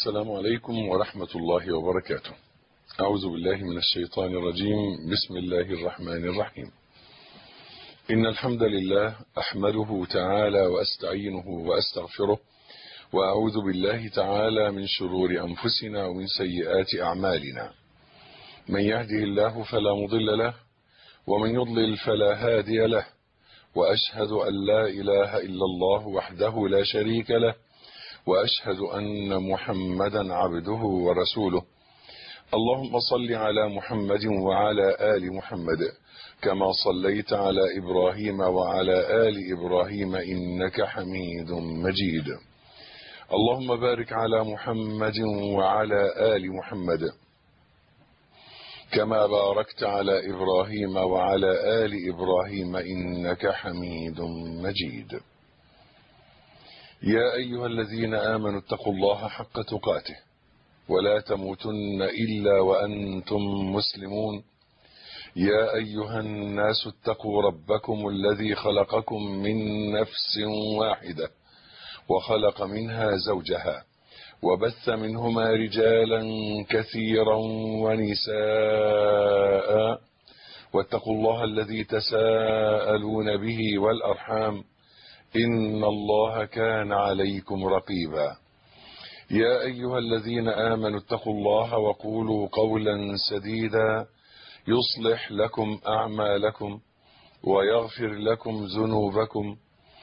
السلام عليكم ورحمة الله وبركاته. أعوذ بالله من الشيطان الرجيم. بسم الله الرحمن الرحيم. إن الحمد لله أحمده تعالى وأستعينه وأستغفره، وأعوذ بالله تعالى من شرور أنفسنا ومن سيئات أعمالنا. من يهده الله فلا مضل له، ومن يضلل فلا هادي له، وأشهد أن لا إله إلا الله وحده لا شريك له، وأشهد أن محمدا عبده ورسوله. اللهم صل على محمد وعلى آل محمد كما صليت على إبراهيم وعلى آل إبراهيم إنك حميد مجيد. اللهم بارك على محمد وعلى آل محمد كما باركت على إبراهيم وعلى آل إبراهيم إنك حميد مجيد. يا أيها الذين آمنوا اتقوا الله حق تقاته ولا تموتن إلا وأنتم مسلمون. يا أيها الناس اتقوا ربكم الذي خلقكم من نفس واحدة وخلق منها زوجها وبث منهما رجالا كثيرا ونساء، واتقوا الله الذي تساءلون به والأرحام إن الله كان عليكم رقيبا. يا أيها الذين آمنوا اتقوا الله وقولوا قولا سديدا يصلح لكم أعمالكم ويغفر لكم ذنوبكم،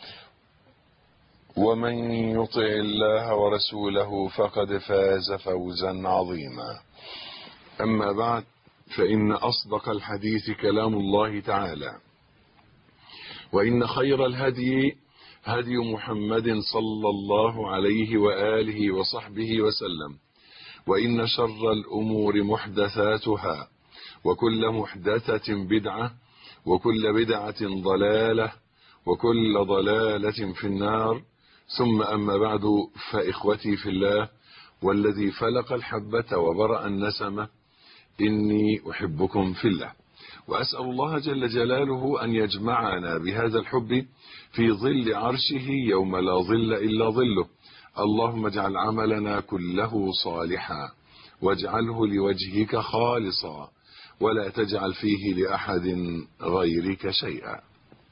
ومن يطع الله ورسوله فقد فاز فوزا عظيما. أما بعد، فإن أصدق الحديث كلام الله تعالى، وإن خير الهدي هدي محمد صلى الله عليه وآله وصحبه وسلم، وإن شر الأمور محدثاتها، وكل محدثة بدعة، وكل بدعة ضلالة، وكل ضلالة في النار. ثم أما بعد، فإخوتي في الله والذي فلق الحبة وبرأ النسمة، إني أحبكم في الله، وأسأل الله جل جلاله أن يجمعنا بهذا الحب في ظل عرشه يوم لا ظل إلا ظله. اللهم اجعل عملنا كله صالحا، واجعله لوجهك خالصا، ولا تجعل فيه لأحد غيرك شيئا.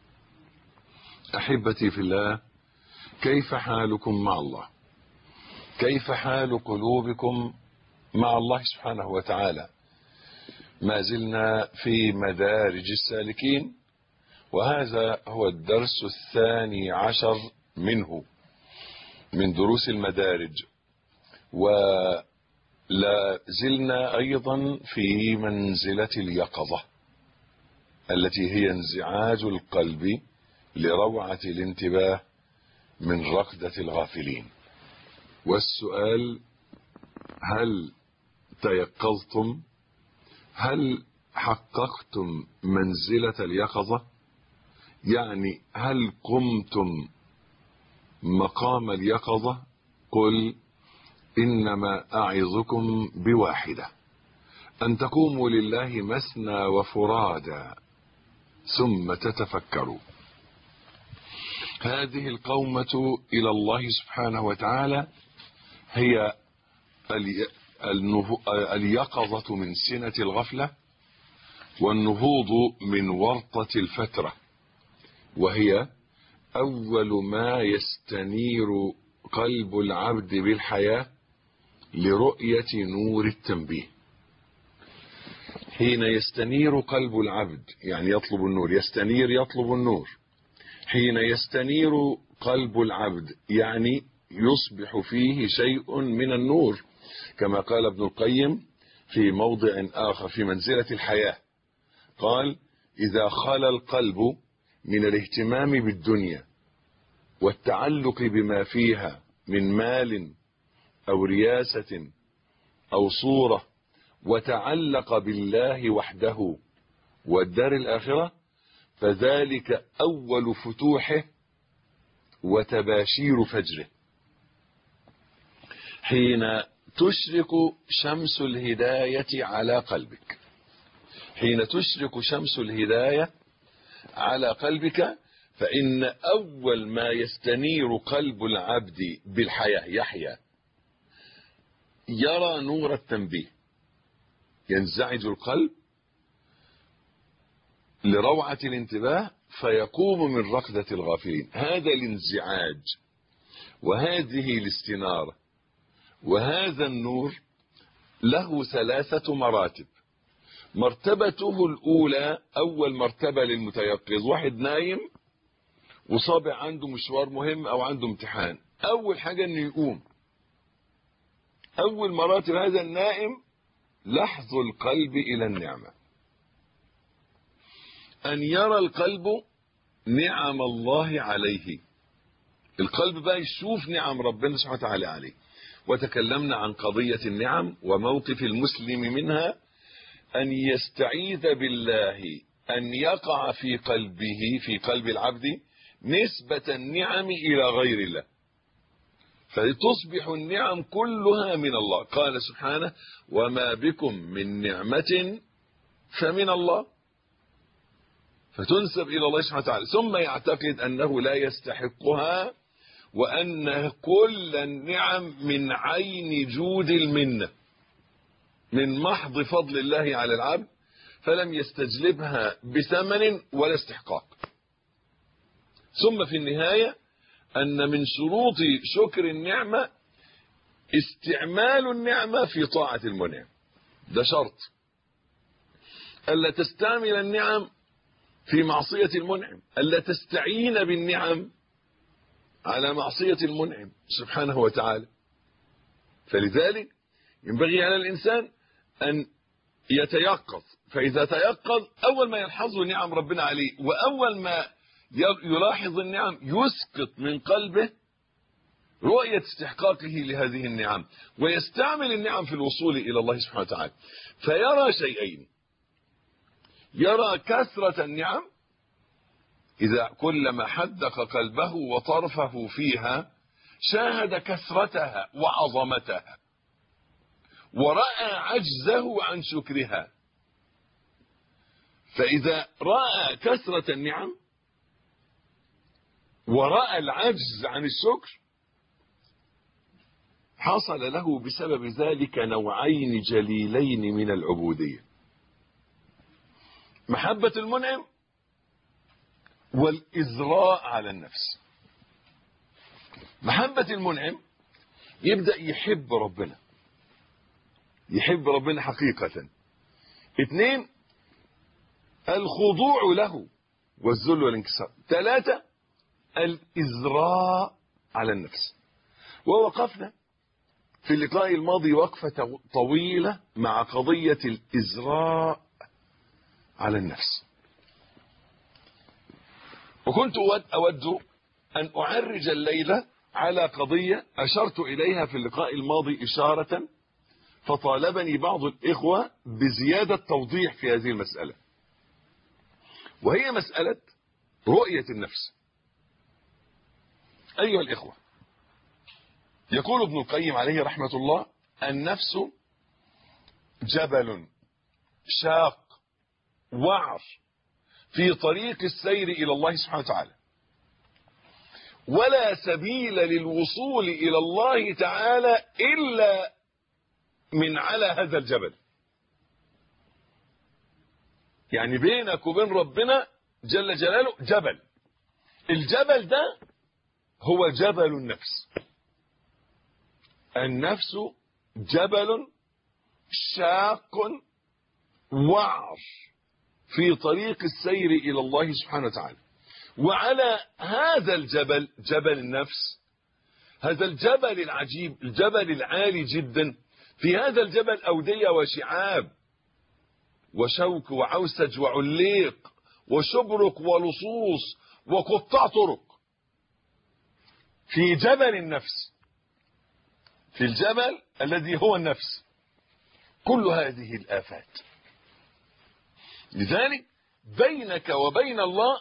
أحبتي في الله، كيف حالكم مع الله؟ كيف حال قلوبكم مع الله سبحانه وتعالى؟ ما زلنا في مدارج السالكين، وهذا هو الدرس 12 منه من دروس المدارج، ولا زلنا أيضا في منزلة اليقظة التي هي انزعاج القلب لروعة الانتباه من رقدة الغافلين. والسؤال: هل تيقظتم؟ هل حققتم منزلة اليقظة؟ يعني هل قمتم مقام اليقظة؟ قل إنما أعظكم بواحدة، أن تقوموا لله مثنى وفرادا ثم تتفكروا. هذه القومة إلى الله سبحانه وتعالى هي اليقظة من سنة الغفلة، والنهوض من ورطة الفترة، وهي أول ما يستنير قلب العبد بالحياة لرؤية نور التنبيه. حين يستنير قلب العبد، يعني يطلب النور، يستنير يطلب النور. حين يستنير قلب العبد يعني يصبح فيه شيء من النور، كما قال ابن القيم في موضع آخر في منزلة الحياة، قال: إذا خلا القلب من الاهتمام بالدنيا والتعلق بما فيها من مال أو رياسة أو صورة، وتعلق بالله وحده والدار الآخرة، فذلك أول فتوحه وتباشير فجره. حين تشرق شمس الهداية على قلبك، حين تشرق شمس الهداية على قلبك، فإن أول ما يستنير قلب العبد بالحياة يحيا يرى نور التنبيه، ينزعج القلب لروعة الانتباه فيقوم من رقدة الغافلين. هذا الانزعاج وهذه الاستنارة وهذا النور له 3 مراتب. مرتبته الأولى، أول مرتبة للمتيقظ، واحد نايم وصابع عنده مشوار مهم أو عنده امتحان، أول حاجة أنه يقوم. أول مراتب هذا النائم لحظ القلب إلى النعمة، أن يرى القلب نعم الله عليه. القلب بقى يشوف نعم ربنا سبحانه وتعالى عليه. وتكلمنا عن قضية النعم وموقف المسلم منها، أن يستعيذ بالله أن يقع في قلبه، في قلب العبد، نسبة النعم إلى غير الله، فتصبح النعم كلها من الله. قال سبحانه: وما بكم من نعمة فمن الله، فتنسب إلى الله سبحانه وتعالى. ثم يعتقد أنه لا يستحقها، وأن كل النعم من عين جود المنة، من محض فضل الله على العبد، فلم يستجلبها بثمن ولا استحقاق. ثم في النهاية أن من شروط شكر النعمة استعمال النعمة في طاعة المنعم. ده شرط، ألا تستعمل النعم في معصية المنعم، ألا تستعين بالنعم على معصية المنعم سبحانه وتعالى. فلذلك ينبغي على الإنسان أن يتيقظ، فإذا تيقظ أول ما يلحظه نعم ربنا عليه، وأول ما يلاحظ النعم يسقط من قلبه رؤية استحقاقه لهذه النعم، ويستعمل النعم في الوصول إلى الله سبحانه وتعالى. فيرى شيئين: يرى كثرة النعم، إذا كلما حدق قلبه وطرفه فيها شاهد كثرتها وعظمتها، ورأى عجزه عن شكرها. فإذا رأى كثرة النعم ورأى العجز عن الشكر، حصل له بسبب ذلك نوعين جليلين من العبودية: محبة المنعم والإزراء على النفس. محبة المنعم يبدأ يحب ربنا، يحب ربنا حقيقة. 2 الخضوع له والذل والانكسار. 3 الإزراء على النفس. ووقفنا في اللقاء الماضي وقفة طويلة مع قضية الإزراء على النفس، وكنت أود أن أعرج الليلة على قضية أشرت إليها في اللقاء الماضي إشارة، فطالبني بعض الإخوة بزيادة توضيح في هذه المسألة، وهي مسألة رؤية النفس. أيها الإخوة، يقول ابن القيم عليه رحمة الله: النفس جبل شاق وعر في طريق السير إلى الله سبحانه وتعالى، ولا سبيل للوصول إلى الله تعالى إلا من على هذا الجبل. يعني بينك وبين ربنا جل جلاله جبل، الجبل ده هو جبل النفس. النفس جبل شاق وعر في طريق السير إلى الله سبحانه وتعالى، وعلى هذا الجبل، جبل النفس، هذا الجبل العجيب، الجبل العالي جدا، في هذا الجبل أودية وشعاب وشوك وعوسج وعليق وشبرك ولصوص وقطاع طرق. في جبل النفس، في الجبل الذي هو النفس، كل هذه الآفات. لذلك بينك وبين الله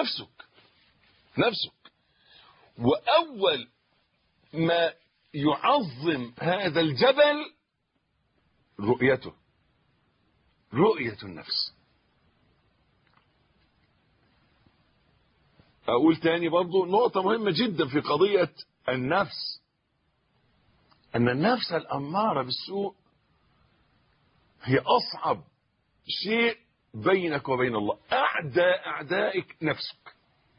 نفسك. وأول ما يعظم هذا الجبل رؤية النفس. أقول تاني برضو نقطة مهمة جدا في قضية النفس: أن النفس الأمارة بالسوء هي أصعب شيء بينك وبين الله. أعدائك نفسك.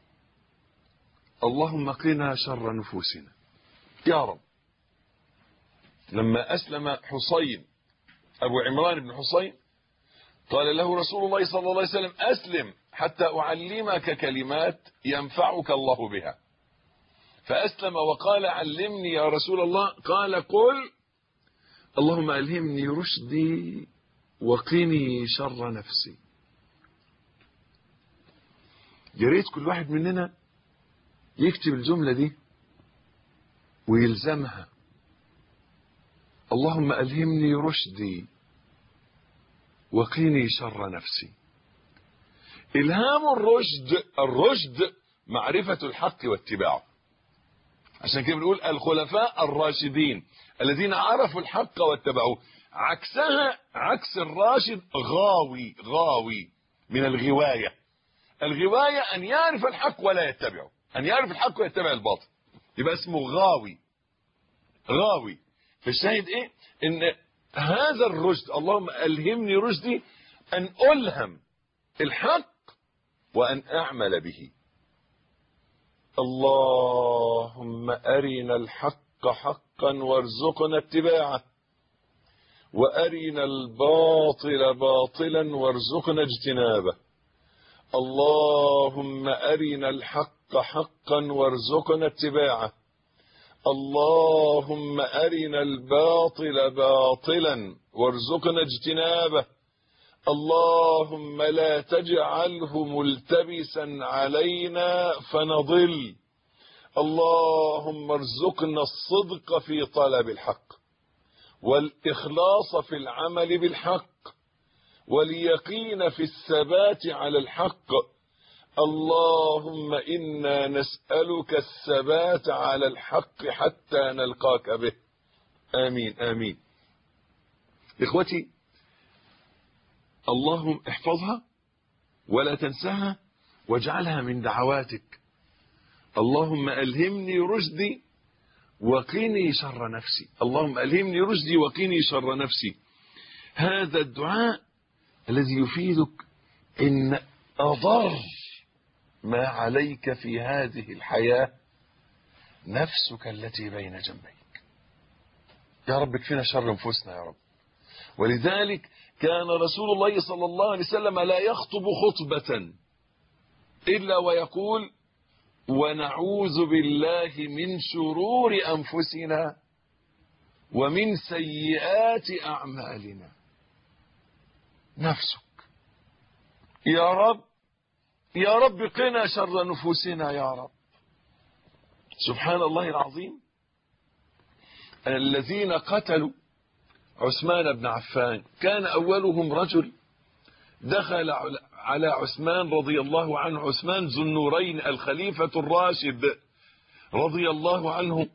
اللهم قنا شر نفوسنا يا رب. لما أسلم حسين أبو عمران بن حسين قال له رسول الله صلى الله عليه وسلم أسلم حتى أعلمك كلمات ينفعك الله بها. فأسلم وقال علمني يا رسول الله. قال قل اللهم ألهمني رشدي وقني شر نفسي. يا ريت كل واحد مننا يكتب الجملة دي ويلزمها. اللهم ألهمني رشدي وقني شر نفسي. إلهام الرشد معرفة الحق واتباعه. عشان كده بنقول الخلفاء الراشدين الذين عرفوا الحق واتبعوه. عكسها عكس الراشد غاوي من الغواية. الغواية أن يعرف الحق ولا يتبعه، أن يعرف الحق ويتبع الباطل، يبقى اسمه غاوي. فالشاهد إيه؟ إن هذا الرشد، اللهم ألهمني رشدي، أن ألهم الحق وأن أعمل به. اللهم أرنا الحق حقا وارزقنا اتباعه، وأرنا الباطل باطلا وارزقنا اجتنابه. اللهم أرنا الحق حقا وارزقنا اتباعه. اللهم أرنا الباطل باطلا وارزقنا اجتنابه. اللهم لا تجعله ملتبسا علينا فنضل. اللهم ارزقنا الصدق في طلب الحق، والإخلاص في العمل بالحق، واليقين في الثبات على الحق. اللهم إنا نسألك الثبات على الحق حتى نلقاك به. آمين آمين. إخوتي، اللهم احفظها ولا تنساها واجعلها من دعواتك. اللهم ألهمني رشدي وقني شر نفسي. اللهم ألهمني رشدي وقني شر نفسي. هذا الدعاء الذي يفيدك إن أضر ما عليك في هذه الحياة نفسك التي بين جنبيك. يا رب اكفنا شر انفسنا يا رب. ولذلك كان رسول الله صلى الله عليه وسلم لا يخطب خطبة إلا ويقول ونعوذ بالله من شرور أنفسنا ومن سيئات أعمالنا. نفسك يا رب، يا رب قنا شر نفوسنا يا رب. سبحان الله العظيم. الذين قتلوا عثمان بن عفان كان أولهم رجل دخل على عثمان رضي الله عنه، عثمان ذو النورين الخليفة الراشد رضي الله عنه،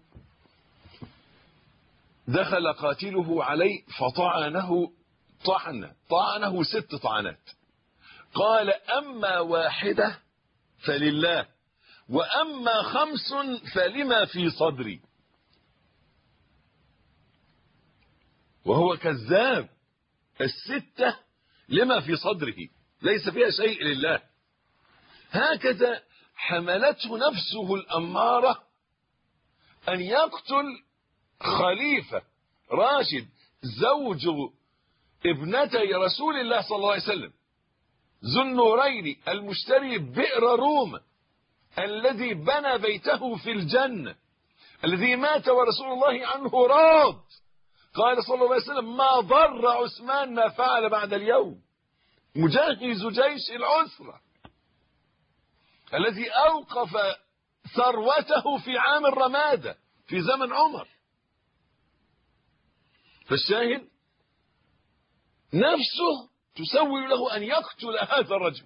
دخل قاتله عليه فطعنه طعنه 6 طعنات. قال أما واحدة فلله، وأما 5 فلما في صدري. وهو كذاب. 6 لما في صدره، ليس فيها شيء لله. هكذا حملته نفسه الأمارة أن يقتل خليفة راشد زوج ابنتي رسول الله صلى الله عليه وسلم، ذو النورين المشتري بئر روم، الذي بنى بيته في الجنة، الذي مات ورسول الله عنه راض. قال صلى الله عليه وسلم ما ضر عثمان ما فعل بعد اليوم. مجهز جيش العسرة الذي أوقف ثروته في عام الرمادة في زمن عمر. فالشاهد نفسه تسوي له أن يقتل هذا الرجل،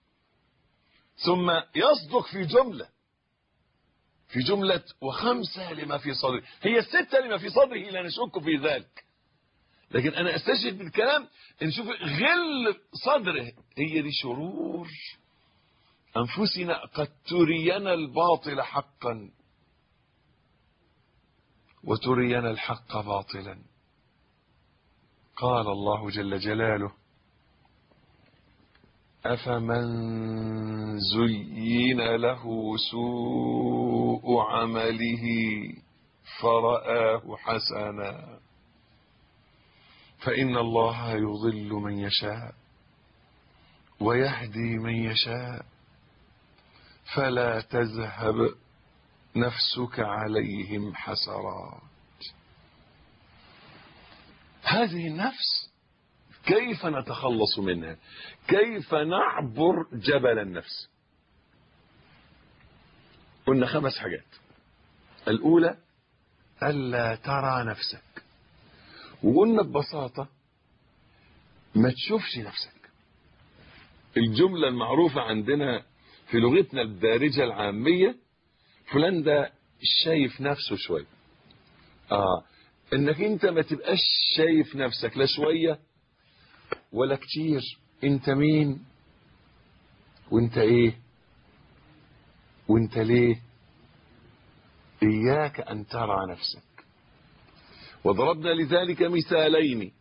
ثم يصدق في جملة 5 لما في صدره. هي 6 لما في صدره لا نشك في ذلك، لكن أنا أستشهد بالكلام أن نشوف غل صدره. هي دي شرور أنفسنا قد ترينا الباطل حقا وترينا الحق باطلا. قال الله جل جلاله: أفمن زين له سوء عمله فرآه حسنا فإن الله يضل من يشاء ويهدي من يشاء فلا تذهب نفسك عليهم حسرات. هذه النفس كيف نتخلص منها؟ كيف نعبر جبل النفس؟ قلنا 5 حاجات. الأولى ألا ترى نفسك، وقلنا ببساطة ما تشوفش نفسك. الجملة المعروفة عندنا في لغتنا الدارجة العامية: فلان ده شايف نفسه شوية. انك انت ما تبقاش شايف نفسك لا شوية ولا كتير. انت مين وانت ايه وانت ليه؟ اياك ان ترى نفسك. وضربنا لذلك مثالين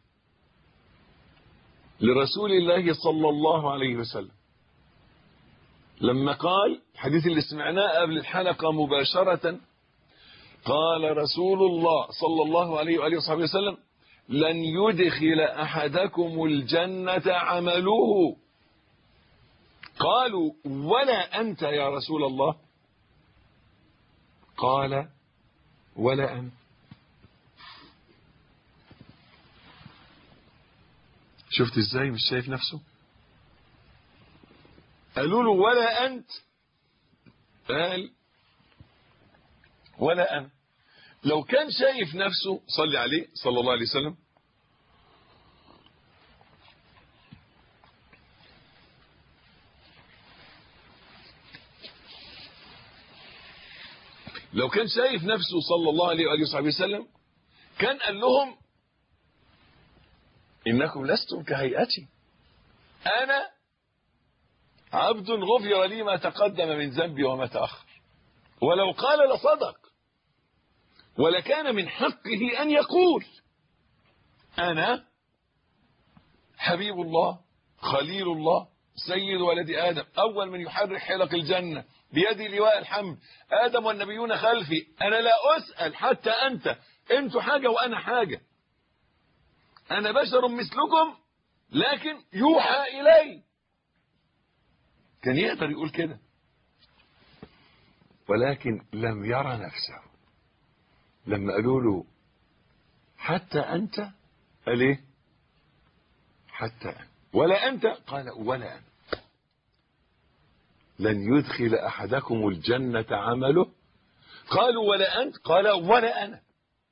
لرسول الله صلى الله عليه وسلم لما قال، الحديث اللي سمعناه قبل الحلقة مباشرة، قال رسول الله صلى الله عليه وآله وصحبه وسلم: لن يدخل أحدكم الجنة عمله. قالوا: ولا أنت يا رسول الله؟ قال: ولا أنت. شفت ازاي مش شايف نفسه؟ قالوا له: ولا أنت؟ قال: ولا أنا. لو كان شايف نفسه صلي عليه صلى الله عليه وسلم، لو كان شايف نفسه صلى الله عليه وآله وصحبه وسلم كان قال لهم: إنكم لستم كهيئتي، أنا عبد غفر لي ما تقدم من ذنبي وما تأخر. ولو قال لصدق، ولكان من حقه أن يقول: أنا حبيب الله خليل الله سيد ولد آدم أول من يحرك حلق الجنة بيدي لواء الحمد، آدم والنبيون خلفي، أنا لا أسأل حتى أنتوا حاجة وأنا حاجة، أنا بشر مثلكم لكن يوحى إلي. كان يقدر يقول كده، ولكن لم يرى نفسه. لما قالوا له: حتى أنت؟ قال إيه؟ حتى أنت. ولا أنت؟ قال: ولا أنت. لن يدخل أحدكم الجنة عمله. قالوا: ولا أنت؟ قال: ولا أنا.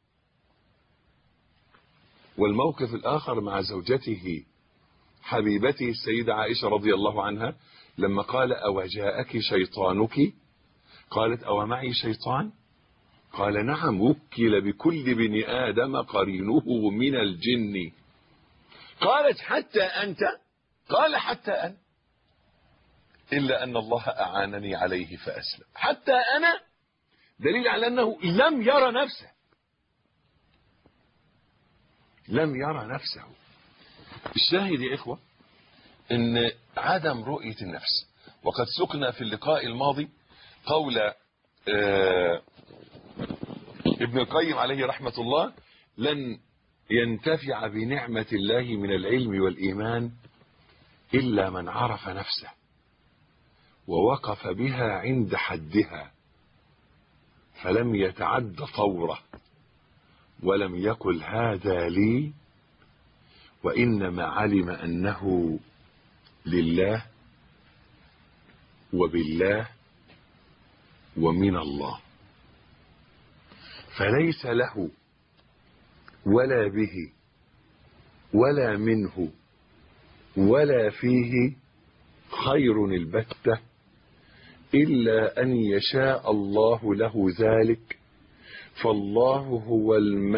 والموقف الآخر مع زوجته حبيبته السيدة عائشة رضي الله عنها لما قال: أو جاءك شيطانك؟ قالت: أو معي شيطان؟ قال: نعم، وكل بكل بني آدم قرينه من الجن. قالت: حتى أنت؟ قال: حتى أنا، إلا أن الله أعانني عليه فأسلم. حتى أنا دليل على أنه لم يرى نفسه، لم يرى نفسه. الشاهد يا إخوة أن عدم رؤية النفس، وقد سقنا في اللقاء الماضي قول ابن القيم عليه رحمة الله: لن ينتفع بنعمة الله من العلم والإيمان إلا من عرف نفسه ووقف بها عند حدها فلم يتعد طوره ولم يقل هذا لي، وإنما علم أنه لله وبالله ومن الله، فليس له ولا به ولا منه ولا فيه خير البتة إلا أن يشاء الله له ذلك، فالله هو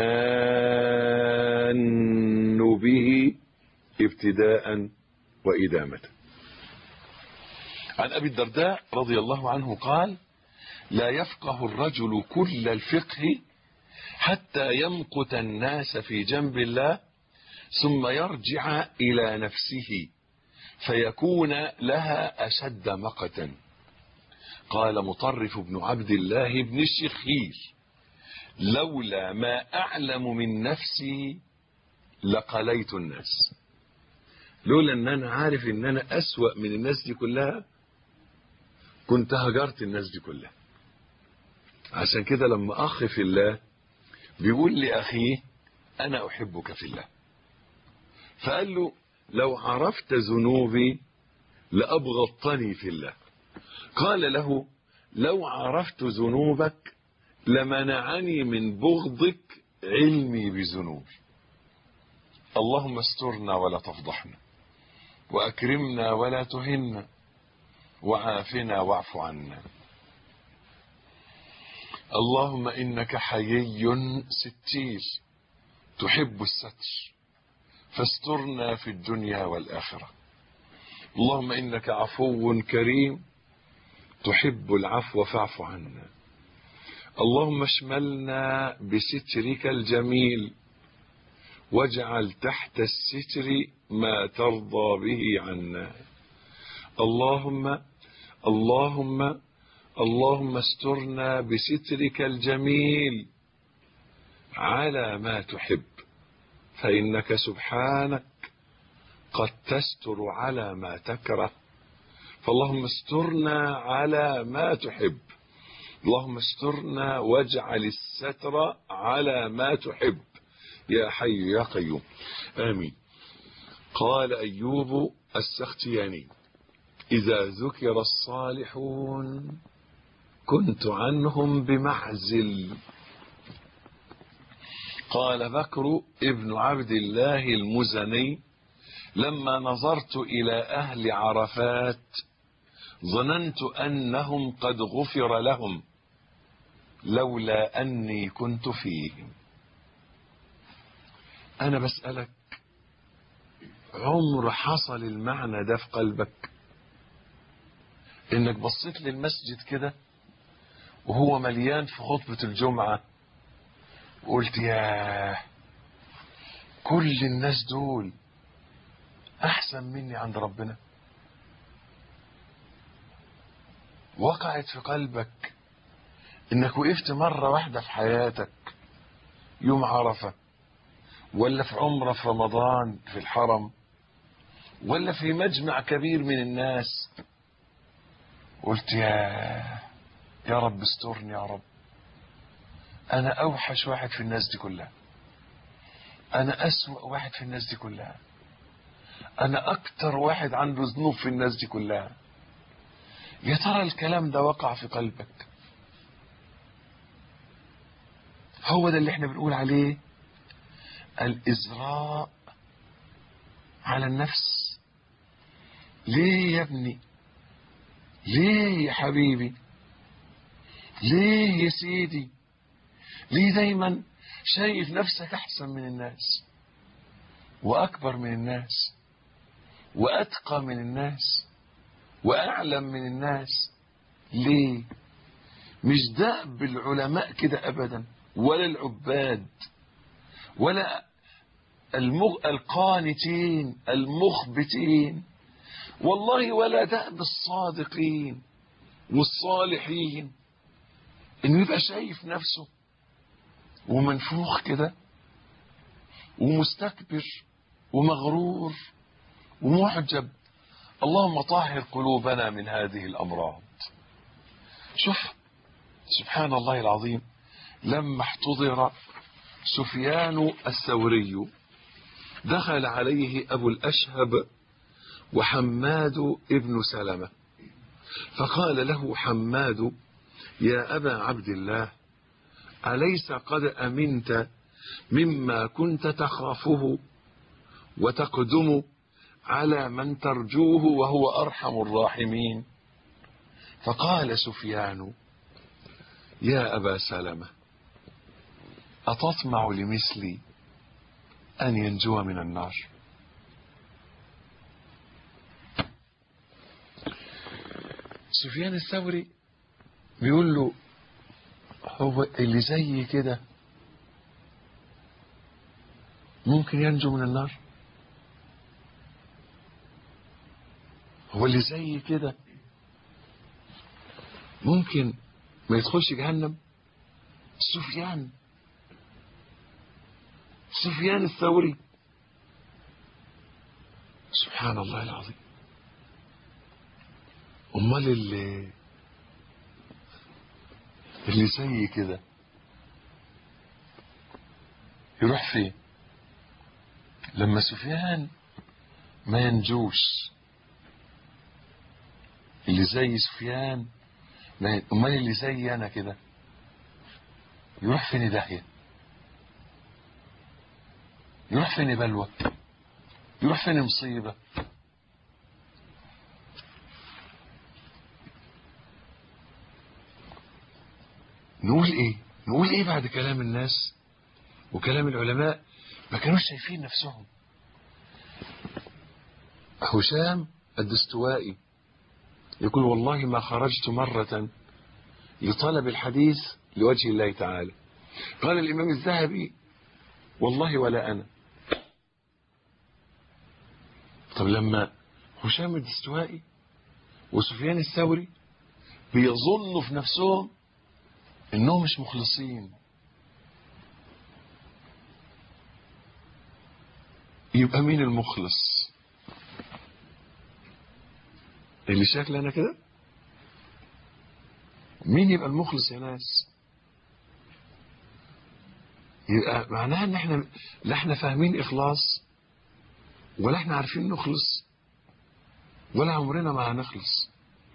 المان به ابتداء وإدامة. عن أبي الدرداء رضي الله عنه قال: لا يفقه الرجل كل الفقه حتى يمقت الناس في جنب الله ثم يرجع إلى نفسه فيكون لها أشد مقتا. قال مطرف بن عبد الله بن الشخير: لولا ما أعلم من نفسي لقليت الناس. لولا ان انا عارف ان انا اسوأ من الناس دي كلها كنت هجرت الناس دي كلها. عشان كده لما اخ في الله بيقول لأخيه: انا احبك في الله، فقال له: لو عرفت ذنوبي لأبغضتني في الله. قال له: لو عرفت ذنوبك لمنعني من بغضك علمي بذنوبي. اللهم استرنا ولا تفضحنا، وأكرمنا ولا تهنا، وعافنا واعف عنا. اللهم إنك حيي ستير تحب الستر، فاسترنا في الدنيا والآخرة. اللهم إنك عفو كريم تحب العفو فاعف عنا. اللهم اشملنا بسترك الجميل، واجعل تحت الستر ما ترضى به عنا. اللهم استرنا بسترك الجميل على ما تحب، فإنك سبحانك قد تستر على ما تكره، فاللهم استرنا على ما تحب. اللهم استرنا واجعل الستر على ما تحب يا حي يا قيوم، آمين. قال أيوب السختياني: إذا ذكر الصالحون كنت عنهم بمعزل. قال بكر ابن عبد الله المزني: لما نظرت إلى أهل عرفات ظننت أنهم قد غفر لهم لولا أني كنت فيهم. أنا بسألك، عمر حصل المعنى ده في قلبك؟ إنك بصيت للمسجد كده وهو مليان في خطبة الجمعة وقلت: ياه، كل الناس دول أحسن مني عند ربنا. وقعت في قلبك إنك وقفت مرة واحدة في حياتك يوم عرفة، ولا في عمرة في رمضان في الحرم، ولا في مجمع كبير من الناس، قلت: يا رب استرني يا رب، أنا أوحش واحد في الناس دي كلها، أنا أسوأ واحد في الناس دي كلها، أنا أكتر واحد عنده ذنوب في الناس دي كلها. يا ترى الكلام ده وقع في قلبك؟ هو ده اللي احنا بنقول عليه الإزراء على النفس. ليه يا ابني؟ ليه يا حبيبي؟ ليه يا سيدي؟ ليه دايما شايف نفسك أحسن من الناس، وأكبر من الناس، وأتقى من الناس، وأعلم من الناس؟ ليه؟ مش دأب العلماء كده أبدا، ولا العباد، ولا القانتين المخبتين، والله ولا دأب الصادقين والصالحين، إنه يبقى شايف نفسه ومنفوخ كده ومستكبر ومغرور ومعجب. اللهم طهر قلوبنا من هذه الأمراض. شوف سبحان الله العظيم، لما احتضر سفيان الثوري دخل عليه أبو الأشهب وحماد ابن سلمة، فقال له حماد: يا أبا عبد الله، أليس قد أمنت مما كنت تخافه وتقدم على من ترجوه وهو أرحم الراحمين؟ فقال سفيان: يا أبا سلمة، أتطمع لمثلي أن ينجو من النار؟ سفيان الثوري بيقول له: هو اللي زي كده ممكن ينجو من النار؟ هو اللي زي كده ممكن ما يدخلش جهنم؟ سفيان الثوري، سبحان الله العظيم. امال اللي زي كده يروح فين لما سفيان ما ينجوش؟ اللي زي سفيان امال اللي زي انا كده يروح فين؟ داهية. يروح فين؟ بلوى. يروح فين؟ مصيبة. نقول ايه بعد كلام الناس وكلام العلماء؟ ما كانوش شايفين نفسهم. هشام الدستوائي يقول والله ما خرجت مرة لطلب الحديث لوجه الله تعالى. قال الإمام الذهبي والله ولا أنا. طب لما هشام الدستوائي وسفيان الثوري بيظنوا في نفسهم انهم مش مخلصين، يبقى مين المخلص؟ اللي شكل انا كده؟ مين يبقى المخلص يا ناس؟ يبقى معناها ان احنا لا احنا فاهمين اخلاص ولا احنا عارفين نخلص ولا عمرنا ما هنخلص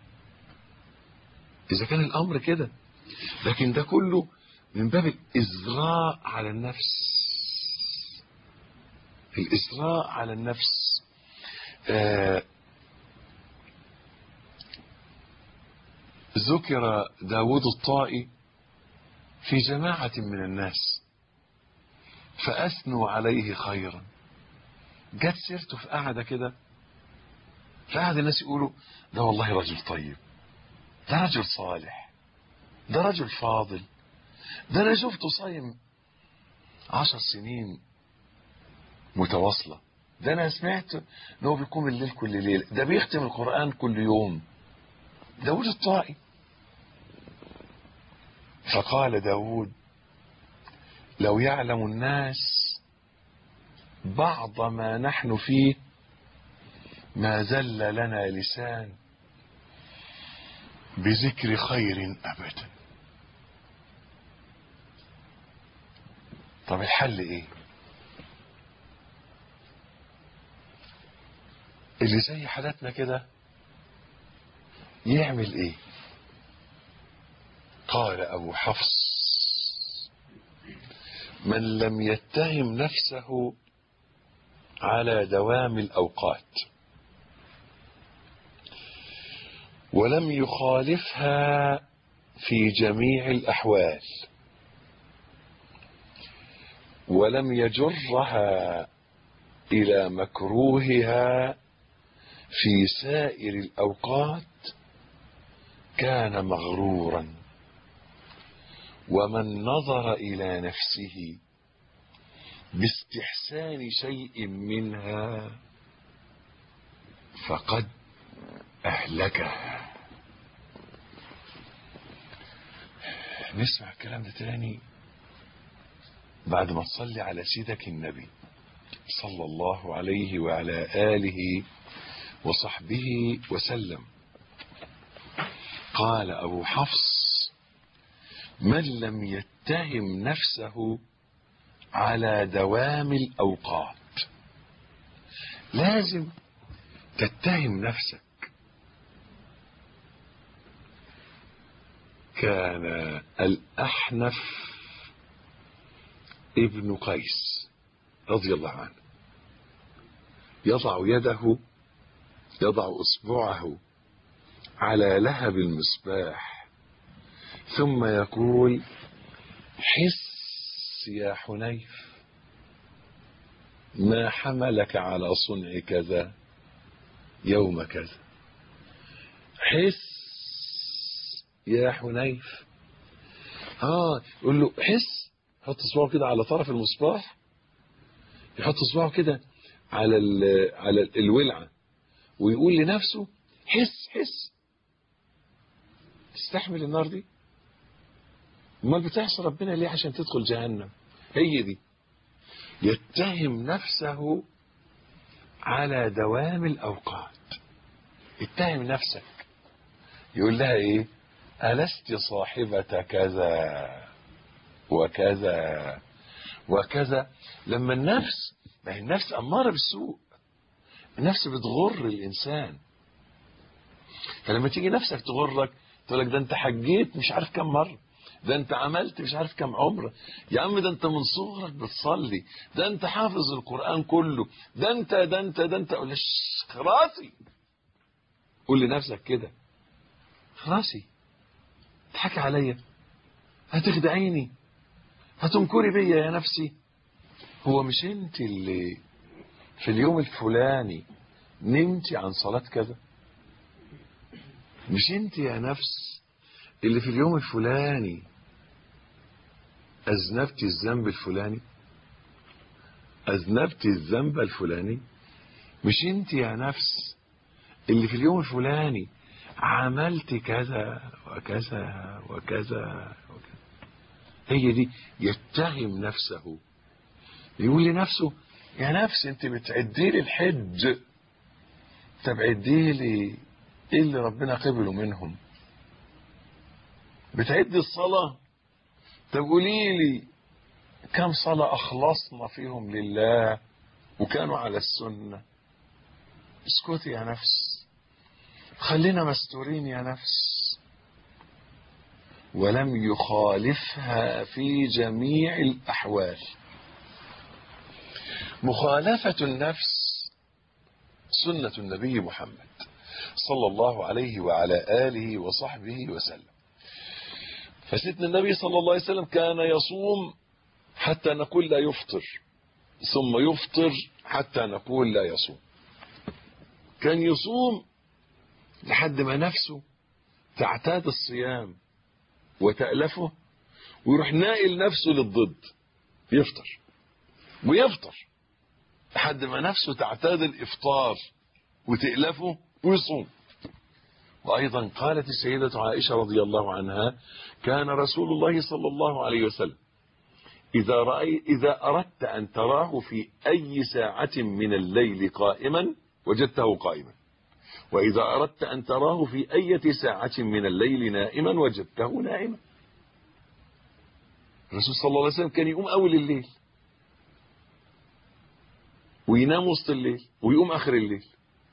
اذا كان الامر كده. لكن ده كله من باب الإزراء على النفس. الإزراء على النفس. ذكر داود الطائي في جماعة من الناس فأثنوا عليه خيرا. جت سيرته في قعدة كده، فقعد الناس يقولوا ده والله رجل طيب، ده رجل صالح، ده رجل فاضل، ده انا شفته صايم 10 سنين متواصلة، ده انا سمعت ان هو بيقوم الليل كل ليلة، ده بيختم القرآن كل يوم. داود الطائي. فقال داود لو يعلم الناس بعض ما نحن فيه ما زل لنا لسان بذكر خير أبدا. طب الحل ايه؟ اللي زي حالتنا كده يعمل ايه؟ قال ابو حفص من لم يتهم نفسه على دوام الاوقات ولم يخالفها في جميع الاحوال ولم يجرها الى مكروهها في سائر الاوقات كان مغرورا. ومن نظر الى نفسه باستحسان شيء منها فقد اهلكها. نسمع الكلام ده تاني بعد ما تصلي على سيدك النبي صلى الله عليه وعلى آله وصحبه وسلم. قال أبو حفص من لم يتهم نفسه على دوام الأوقات. لازم تتهم نفسك. كان الأحنف ابن قيس رضي الله عنه يضع إصبعه على لهب المصباح ثم يقول حس يا حنيف ما حملك على صنع كذا يوم كذا. حس يا حنيف. يقول له حس، حط صباعه كده على طرف المصباح يحط صباعه كده على الولعة ويقول لنفسه حس تستحمل النار دي؟ امال بتعصي ربنا ليه؟ عشان تدخل جهنم. هي دي. يتهم نفسه على دوام الأوقات. اتهم نفسك، يقول لها ايه؟ ألست صاحبة كذا وكذا وكذا. لما النفس، ما هي النفس أمارة بالسوء، النفس بتغر الإنسان. فلما تيجي نفسك تغرك تقول لك ده انت حجيت مش عارف كم مرة، ده انت عملت مش عارف كم عمرة، يا عم ده انت من صغرك بتصلي، ده انت حافظ القرآن كله، ده انت قول خلاصي. قول لنفسك كده خلاصي، تضحكي عليا، هتخدعيني، هتنكري بيا يا نفسي. هو مش انت اللي في اليوم الفلاني نمتي عن صلاة كذا؟ مش انت يا نفس اللي في اليوم الفلاني أذنبتي الذنب الفلاني؟ أذنبتي الذنب الفلاني؟ مش انت يا نفس اللي في اليوم الفلاني عملت كذا وكذا وكذا وكذا؟ هي دي. يتهم نفسه، يقول لنفسه يا نفس انت بتعدي لي الحج، طب عدي لي ايه اللي ربنا قبله منهم. بتعدي الصلاة، طب قولي لي كم صلاة اخلصنا فيهم لله وكانوا على السنة. اسكتي يا نفس، خلينا مستورين يا نفس. ولم يخالفها في جميع الأحوال. مخالفة النفس سنة النبي محمد صلى الله عليه وعلى آله وصحبه وسلم. فسيدنا النبي صلى الله عليه وسلم كان يصوم حتى نقول لا يفطر، ثم يفطر حتى نقول لا يصوم. كان يصوم لحد ما نفسه تعتاد الصيام وتألفه، ويروح نائل نفسه للضد، يفطر ويفطر لحد ما نفسه تعتاد الإفطار وتألفه ويصوم. وأيضا قالت السيدة عائشة رضي الله عنها كان رسول الله صلى الله عليه وسلم إذا أردت أن تراه في أي ساعة من الليل قائما وجدته قائما، وإذا أردت أن تراه في أي ساعة من الليل نائما وجدته نائما. الرسول صلى الله عليه وسلم كان يقوم أول الليل وينام وسط الليل ويقوم آخر الليل،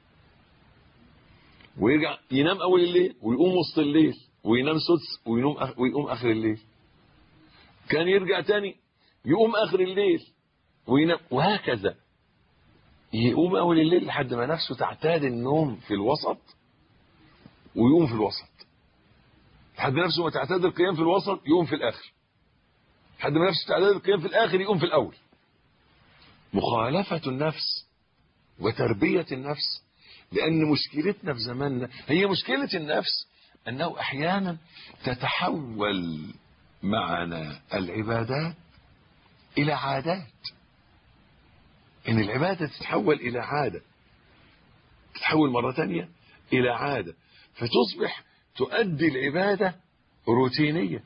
ويرجع ينام أول الليل ويقوم وسط الليل وينام سدس ويقوم آخر الليل. كان يرجع تاني يقوم آخر الليل وينام، وهكذا يقوم أول الليل لحد ما نفسه تعتاد النوم في الوسط ويقوم في الوسط، لحد نفسه ما تعتاد القيام في الوسط يقوم في الآخر، لحد ما نفسه تعتاد القيام في الآخر يقوم في الأول. مخالفة النفس وتربية النفس. لأن مشكلتنا في زماننا هي مشكلة النفس، أنه أحيانا تتحول معنا العبادات إلى عادات. إن العبادة تتحول إلى عادة، تتحول مرة تانية إلى عادة، فتصبح تؤدي العبادة روتينية،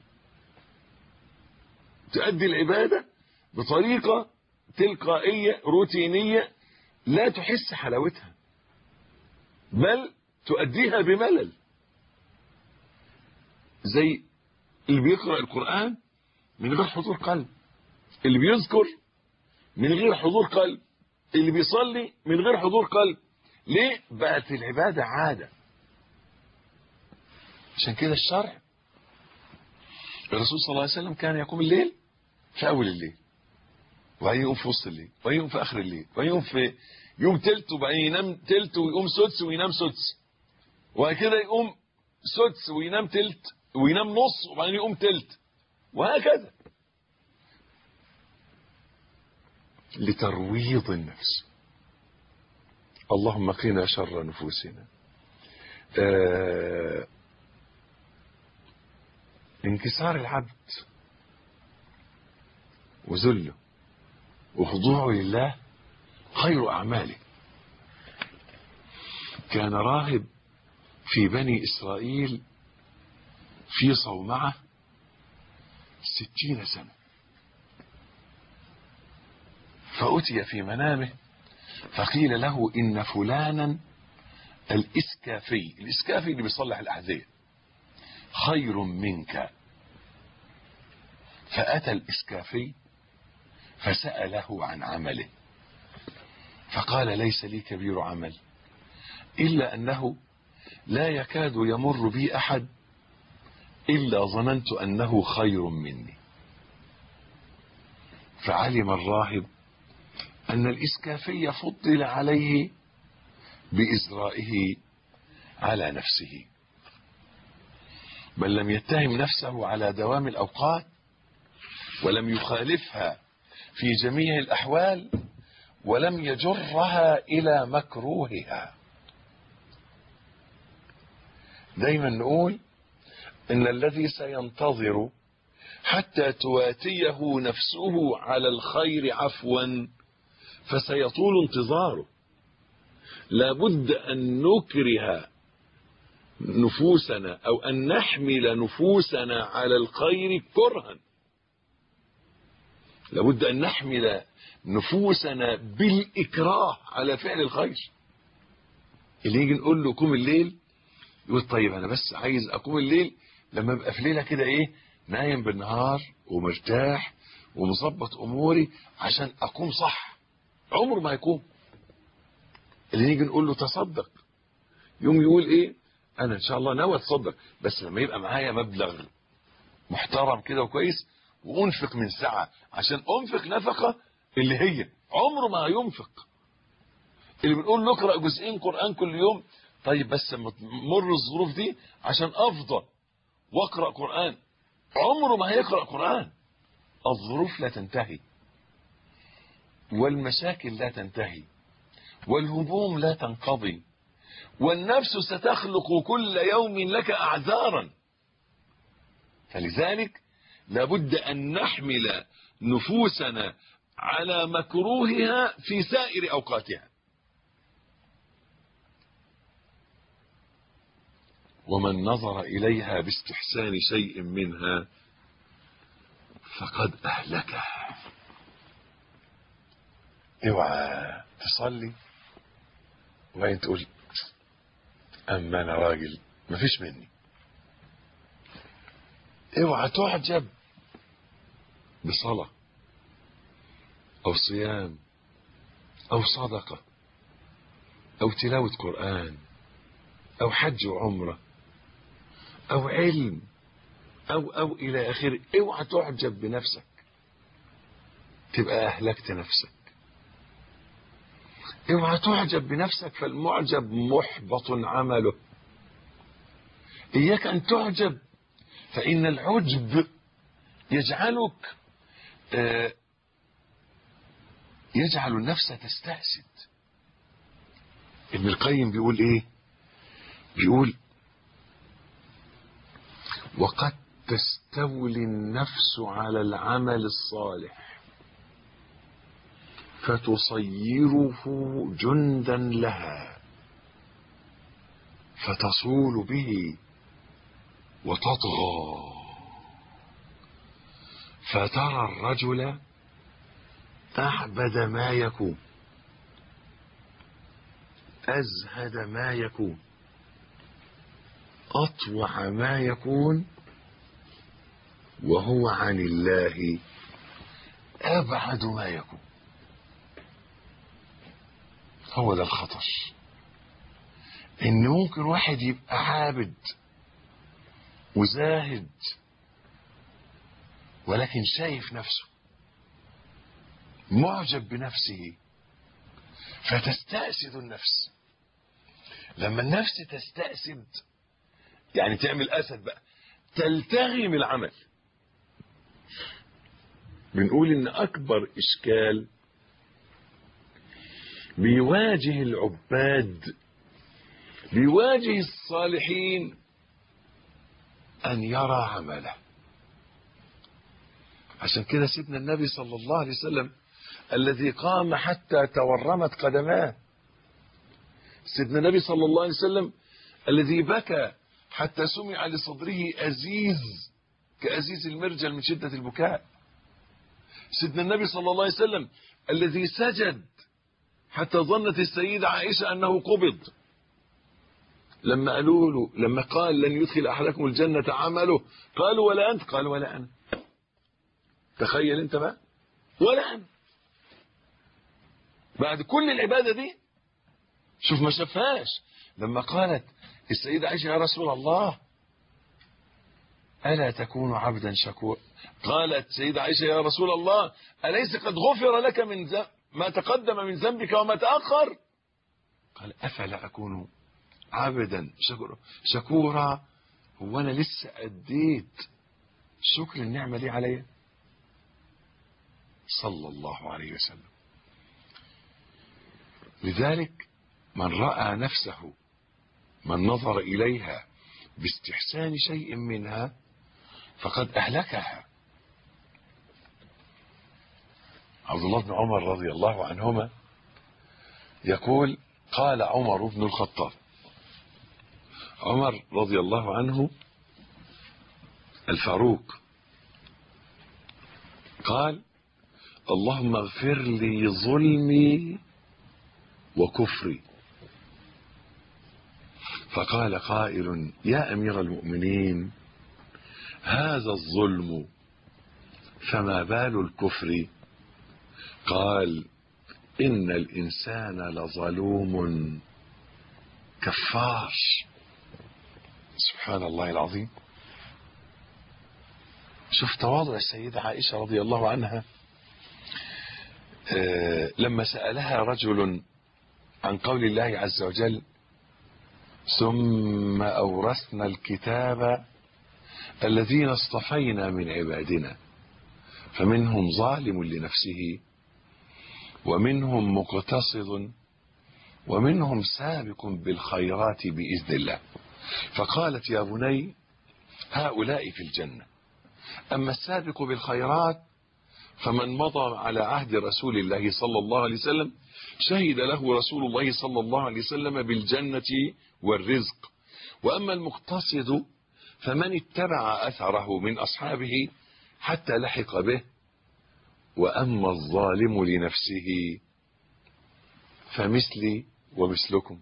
تؤدي العبادة بطريقة تلقائية روتينية لا تحس حلاوتها، بل تؤديها بملل. زي اللي بيقرأ القرآن من غير حضور قلب، اللي بيذكر من غير حضور قلب، اللي بيصلي من غير حضور قلب. ليه؟ بقت العبادة عادة. عشان كده الشرع، الرسول صلى الله عليه وسلم كان يقوم الليل في أول الليل، وبعدين يقوم في وسط الليل، وبعدين يقوم في آخر الليل، وبعدين يقوم في يوم تلت، وبعدين ينام تلت ويقوم سدس وينام سدس، وبعد كده يقوم سدس وينام تلت وينام نص، وبعدين يقوم تلت، وهكذا لترويض النفس. اللهم قنا شر نفوسنا. انكسار العبد وذله وخضوعه لله خير أعماله. كان راهب في بني إسرائيل في صومعة 60 سنة، فأتي في منامه فقيل له إن فلانا الإسكافي اللي بيصلح الأحذية خير منك. فأتى الإسكافي فسأله عن عمله فقال ليس لي كبير عمل إلا أنه لا يكاد يمر بي أحد إلا ظننت أنه خير مني. فعلم الراهب أن الإسكافي فضل عليه بإزرائه على نفسه، بل لم يتهم نفسه على دوام الأوقات ولم يخالفها في جميع الأحوال ولم يجرها إلى مكروهها. دايما نقول إن الذي سينتظر حتى تواتيه نفسه على الخير عفوا فسيطول انتظاره. لابد أن نكره نفوسنا أو أن نحمل نفوسنا على الخير كرها. لابد أن نحمل نفوسنا بالإكراه على فعل الخير. اللي يجي نقول له قوم الليل يقول طيب أنا بس عايز أقوم الليل لما أبقى في ليلة كده إيه نايم بالنهار ومرتاح ومظبط أموري عشان أقوم صح. عمره ما يقوم. اللي يجي نقول له تصدق يوم يقول إيه أنا إن شاء الله ناوي أتصدق بس لما يبقى معايا مبلغ محترم كده وكويس وأنفق من ساعة عشان أنفق نفقة اللي هي عمره ما ينفق. اللي بنقول نقرأ جزئين قرآن كل يوم طيب بس لما تمر الظروف دي عشان أفضل واقرأ قرآن عمره ما هيقرأ قرآن. الظروف لا تنتهي والمشاكل لا تنتهي والهموم لا تنقضي والنفس ستخلق كل يوم لك أعذارا. فلذلك لابد أن نحمل نفوسنا على مكروهها في سائر أوقاتها. ومن نظر إليها باستحسان شيء منها فقد أهلكه. اوعى تصلي وبعدين تقول أما أنا راجل مفيش مني. اوعى تعجب بصلاة أو صيام أو صدقة أو تلاوة قرآن أو حج وعمرة أو علم أو إلى آخره. اوعى تعجب بنفسك تبقى أهلكت نفسك. اوعى تعجب بنفسك فالمعجب محبط عمله. إياك أن تعجب فإن العجب يجعلك يجعل النفس تستحسد. ابن القيم بيقول إيه؟ بيقول وقد تستولي النفس على العمل الصالح فتصيره جندا لها فتصول به وتطغى فترى الرجل أعبد ما يكون أزهد ما يكون أطوع ما يكون وهو عن الله أبعد ما يكون. هو ده الخطر. إن ممكن واحد يبقى عابد وزاهد ولكن شايف نفسه معجب بنفسه فتستأسد النفس. لما النفس تستأسد يعني تعمل أسد بقى تلتغم العمل. بنقول إن أكبر إشكال بيواجه العباد بيواجه الصالحين أن يرى عمله. عشان كده سيدنا النبي صلى الله عليه وسلم الذي قام حتى تورمت قدماه، سيدنا النبي صلى الله عليه وسلم الذي بكى حتى سمع لصدره أزيز كأزيز المرجل من شدة البكاء، سيدنا النبي صلى الله عليه وسلم الذي سجد حتى ظنت السيدة عائشة أنه قبض، لما قالوا له، لما قال لن يدخل أحدكم الجنة عمله، قالوا ولا أنت، قال ولا أنا. تخيل أنت بقى، ولا أنا، بعد كل العبادة دي شوف ما شافهاش. لما قالت السيدة عائشة يا رسول الله ألا تكون عبدا شكورا، قالت السيدة عائشة يا رسول الله أليس قد غفر لك من ما تقدم من ذنبك وما تأخر؟ قال أفلا أكون عبدا شكورا، هو أنا لسه أديت شكر النعمة دي عليا؟ صلى الله عليه وسلم. لذلك من رأى نفسه، من نظر إليها باستحسان شيء منها فقد أهلكها. عبد الله بن عمر رضي الله عنهما يقول قال عمر بن الخطاب، عمر رضي الله عنه الفاروق، قال اللهم اغفر لي ظلمي وكفري. فقال قائل يا أمير المؤمنين هذا الظلم فما بال الكفر؟ قال إن الإنسان لظلوم كفار. سبحان الله العظيم. شوف تواضع السيدة عائشة رضي الله عنها لما سألها رجل عن قول الله عز وجل ثم أورثنا الكتاب الذين اصطفينا من عبادنا فمنهم ظالم لنفسه ومنهم مقتصد ومنهم سابق بالخيرات بإذن الله. فقالت يا بني هؤلاء في الجنة، أما السابق بالخيرات فمن مضى على عهد رسول الله صلى الله عليه وسلم شهد له رسول الله صلى الله عليه وسلم بالجنة والرزق، وأما المقتصد فمن اتبع أثره من أصحابه حتى لحق به، وأما الظالم لنفسه فمثلي ومثلكم،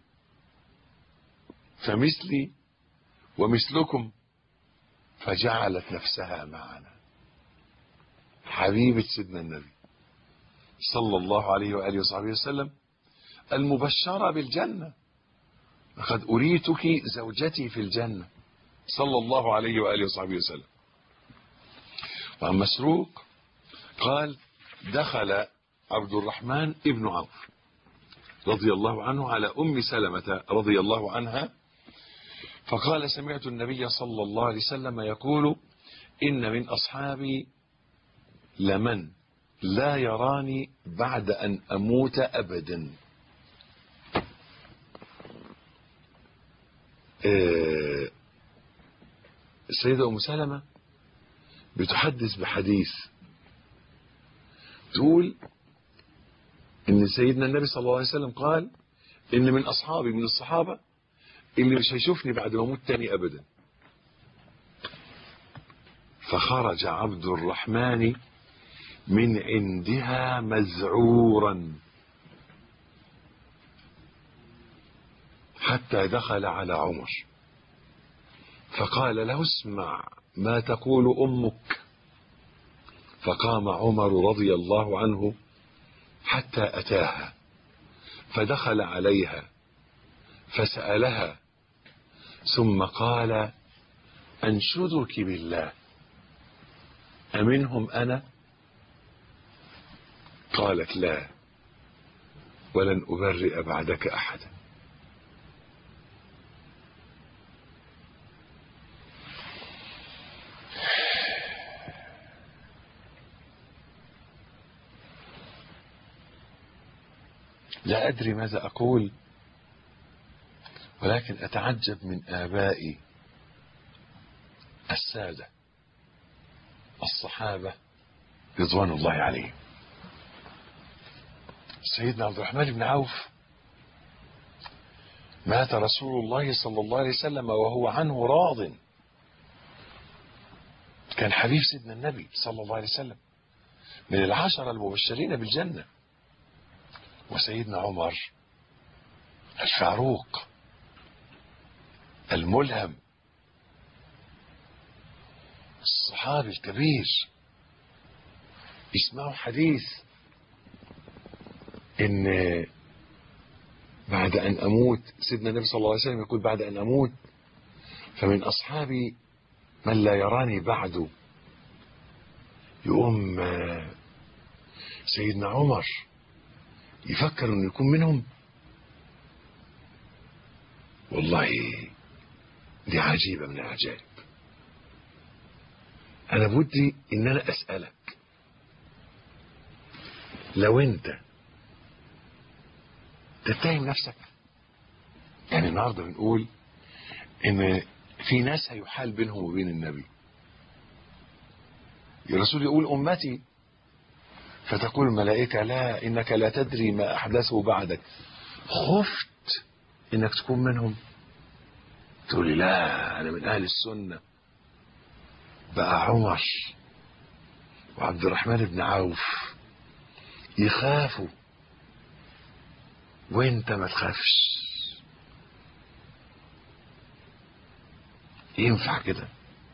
فمثلي ومثلكم. فجعلت نفسها معنا حبيبة سيدنا النبي صلى الله عليه وآله وصحبه وسلم المبشرة بالجنة، لقد أريتك زوجتي في الجنة صلى الله عليه وآله وصحبه وسلم. وعن مسروق قال دخل عبد الرحمن ابن عوف رضي الله عنه على أم سلمة رضي الله عنها فقال سمعت النبي صلى الله عليه وسلم يقول إن من أصحابي لمن لا يراني بعد أن أموت أبدا. السيدة أم سلمة بتحدث بحديث تقول إن سيدنا النبي صلى الله عليه وسلم قال إن من أصحابي من الصحابة اللي مش هيشوفني بعد ما أموت تاني أبدا. فخرج عبد الرحمن من عندها مذعورا حتى دخل على عمر فقال له اسمع ما تقول أمك. فقام عمر رضي الله عنه حتى أتاها فدخل عليها فسألها ثم قال أنشدك بالله أمنهم أنا؟ قالت لا ولن أبرئ بعدك أحدا. لا أدري ماذا أقول ولكن أتعجب من آبائي السادة الصحابة رضوان الله عليهم. سيدنا عبد الرحمن بن عوف مات رسول الله صلى الله عليه وسلم وهو عنه راض، كان حبيب سيدنا النبي صلى الله عليه وسلم من العشرة المبشرين بالجنة. وسيدنا عمر الفاروق الملهم الصحابي الكبير يسمعوا حديث ان بعد ان اموت، سيدنا النبي صلى الله عليه وسلم يقول بعد ان اموت فمن اصحابي من لا يراني بعد. يقوم سيدنا عمر يفكر انه يكون منهم. والله دي عجيبة من العجائب. انا بدي ان انا اسألك، لو انت تتهم نفسك، يعني النهارده بنقول ان في ناس هيحال بينهم وبين النبي، الرسول يقول امتي، فتقول الملائكة لا انك لا تدري ما احدثه بعدك، خفت انك تكون منهم؟ تقول لي لا انا من اهل السنة. بقى عمر وعبد الرحمن بن عوف يخافوا وانت ما تخافش؟ ينفع كده؟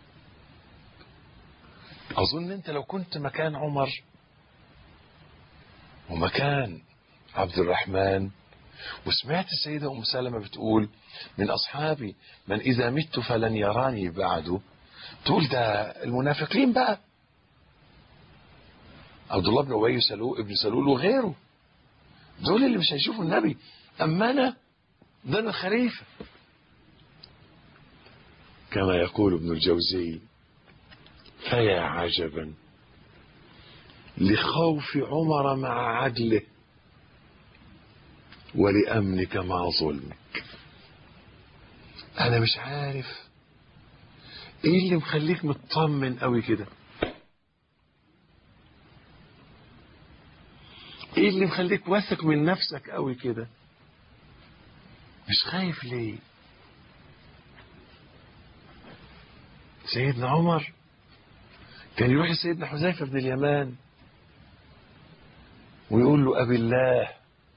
اظن انت لو كنت مكان عمر ومكان عبد الرحمن وسمعت السيدة ام سلمة بتقول من اصحابي من اذا مت فلن يراني بعده، تقول ده المنافقين بقى، عبد الله بن ابي ابن سلول وغيره، دول اللي مش هيشوفوا النبي. اما انا ده انا الخليفة. كما يقول ابن الجوزي فيا عجبا لخوف عمر مع عدله ولأمنك مع ظلمك. انا مش عارف ايه اللي مخليك مطمن قوي كده، ايه اللي مخليك واثق من نفسك قوي كده، مش خايف ليه؟ سيدنا عمر كان يروح لسيدنا حذيفة بن اليمان ويقول له أبي الله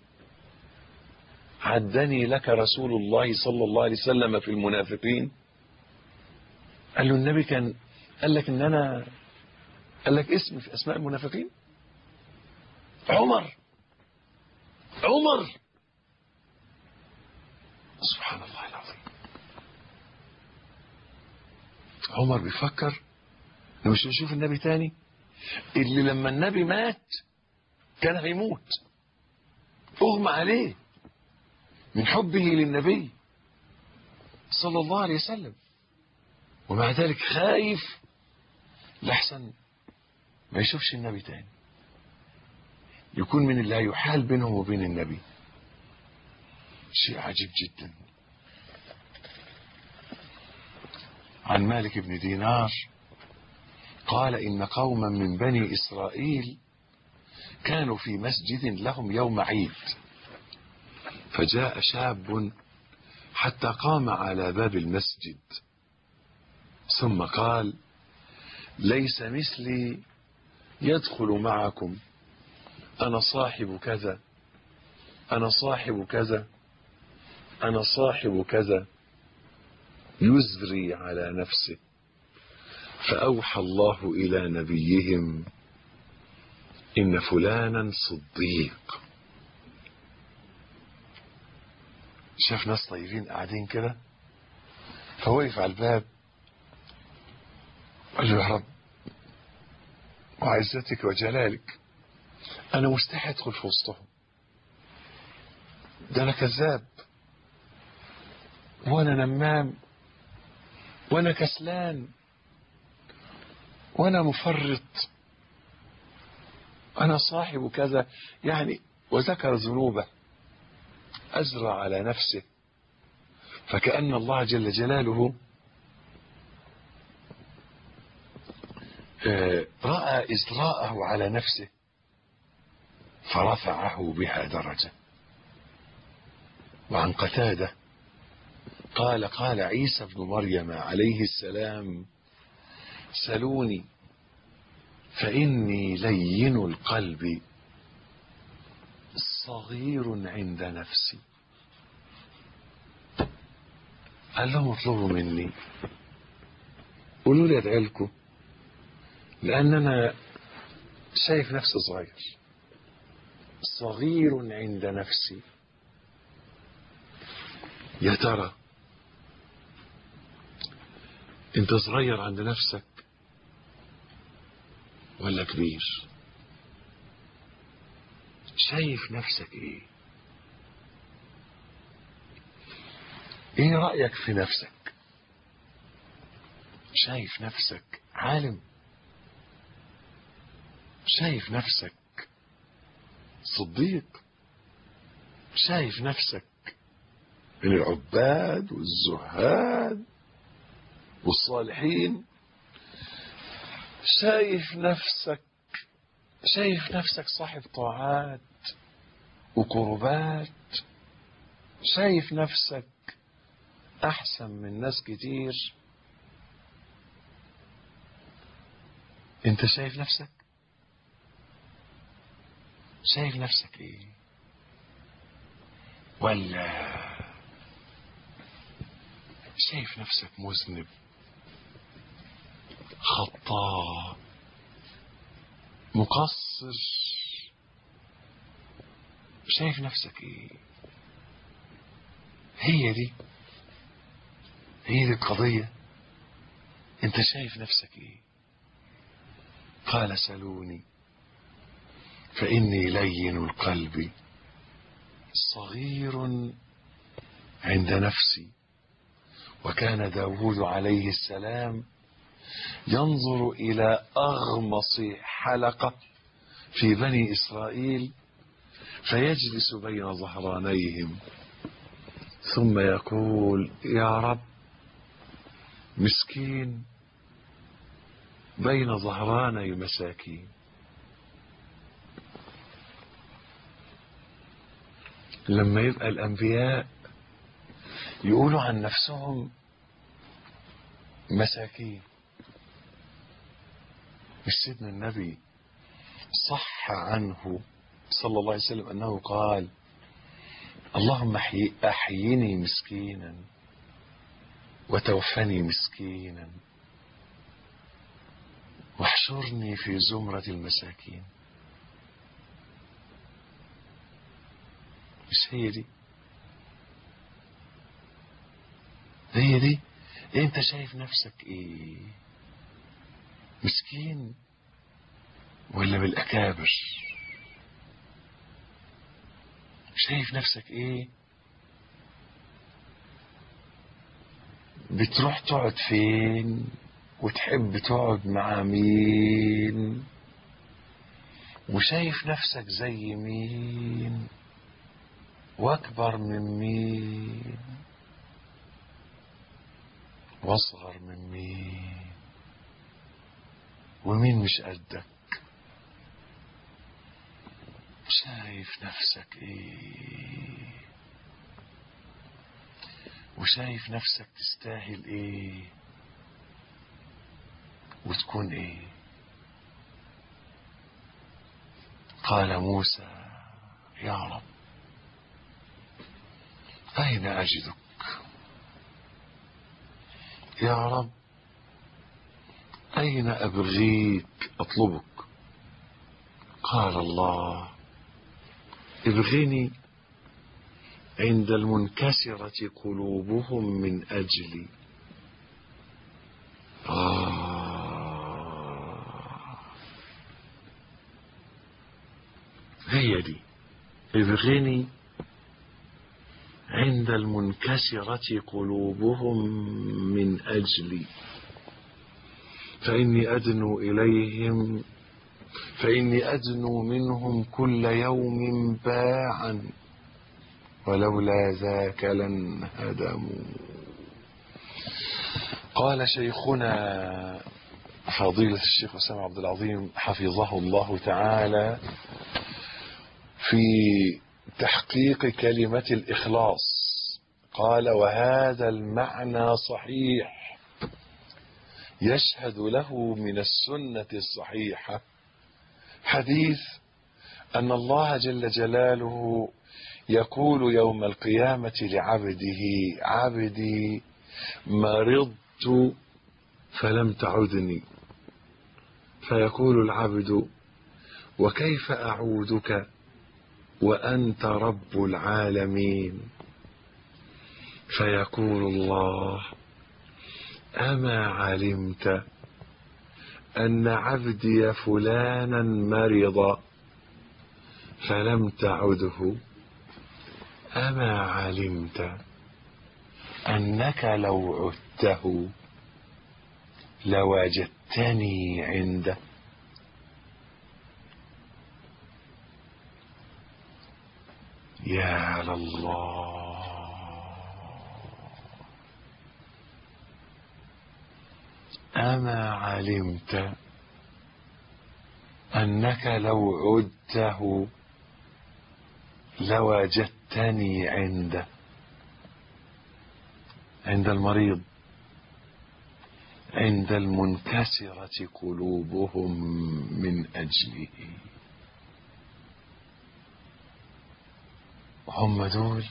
عدني لك رسول الله صلى الله عليه وسلم في المنافقين. قال له النبي كان قال لك ان انا قال لك اسم في اسماء المنافقين؟ عمر سبحان الله العظيم. عمر بيفكر انه مش هيشوف النبي تاني، اللي لما النبي مات كان هيموت، اغمى عليه من حبه للنبي صلى الله عليه وسلم، ومع ذلك خايف لحسن ما يشوفش النبي تاني، يكون من اللي هيحال بينهم وبين النبي. شيء عجيب جدا. عن مالك بن دينار قال إن قوما من بني إسرائيل كانوا في مسجد لهم يوم عيد، فجاء شاب حتى قام على باب المسجد ثم قال ليس مثلي يدخل معكم، أنا صاحب كذا، أنا صاحب كذا، أنا صاحب كذا، يزري على نفسه. فأوحى الله إلى نبيهم إن فلانا صديق. شاف ناس طيبين قاعدين كده، فوقف على الباب قال له يا رب وعزتك وجلالك أنا مستحي أدخل في وسطهم، ده أنا كذاب وأنا نمام وأنا كسلان وأنا مفرط، أنا صاحب كذا يعني، وذكر ذنوبه أزرع على نفسه. فكأن الله جل جلاله رأى إزراءه على نفسه فرفعه بها درجة. وعن قتادة قال قال عيسى ابن مريم عليه السلام سلوني فإني لين القلب صغير عند نفسي. قال لهم اطلبوا مني، قولوا لي ادعي لكم، لأن أنا شايف نفسي صغير، صغير عند نفسي. يا ترى انت صغير عند نفسك ولا كبير؟ شايف نفسك ايه؟ ايه رأيك في نفسك؟ شايف نفسك عالم؟ شايف نفسك صديق؟ شايف نفسك من العباد والزهاد والصالحين؟ شايف نفسك صاحب طاعات وقربات؟ شايف نفسك احسن من ناس كتير؟ انت شايف نفسك؟ شايف نفسك ايه؟ ولا شايف نفسك مذنب خطاء مقصر؟ شايف نفسك ايه؟ هي دي القضية. انت شايف نفسك ايه؟ قال سلوني فإني لين القلب صغير عند نفسي. وكان داود عليه السلام ينظر إلى أغمص حلقة في بني إسرائيل فيجلس بين ظهرانيهم ثم يقول يا رب مسكين بين ظهراني مساكين. لما يبقى الأنبياء يقولوا عن نفسهم مساكين، مش سيدنا النبي صح عنه صلى الله عليه وسلم أنه قال اللهم أحيني مسكينا وتوفني مسكينا واحشرني في زمرة المساكين؟ مش هي دي انت شايف نفسك ايه؟ مسكين ولا بالاكابر؟ شايف نفسك ايه؟ بتروح تقعد فين وتحب تقعد مع مين؟ وشايف نفسك زي مين واكبر من مين واصغر من مين ومين مش قدك؟ شايف نفسك ايه؟ وشايف نفسك تستاهل ايه وتكون ايه؟ قال موسى يا رب أين أجدك؟ يا رب أين أبغيك أطلبك؟ قال الله ابغني عند المنكسرة قلوبهم من أجلي. هي دي ابغني عند المنكسرة قلوبهم من أجلي فإني أدنو منهم كل يوم باعا ولولا ذاك لانهدموا. قال شيخنا فضيلة الشيخ أسامة عبد العظيم حفظه الله تعالى في تحقيق كلمة الإخلاص قال: وهذا المعنى صحيح يشهد له من السنة الصحيحة حديث أن الله جل جلاله يقول يوم القيامة لعبده: عبدي مرضت فلم تعدني. فيقول العبد: وكيف أعودك وأنت رب العالمين؟ فيقول الله: أما علمت أن عبدي فلانا مرض فلم تعده؟ أما علمت أنك لو عدته لوجدتني عنده؟ يا لله، أما علمت أنك لو عدته لوجدتني عنده؟ عند المريض، عند المنكسرة قلوبهم من أجله. هم دول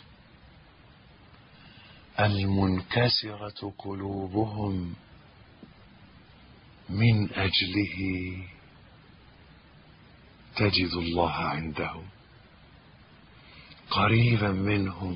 المنكسرة قلوبهم من أجله تجد الله عندهم قريبا منهم،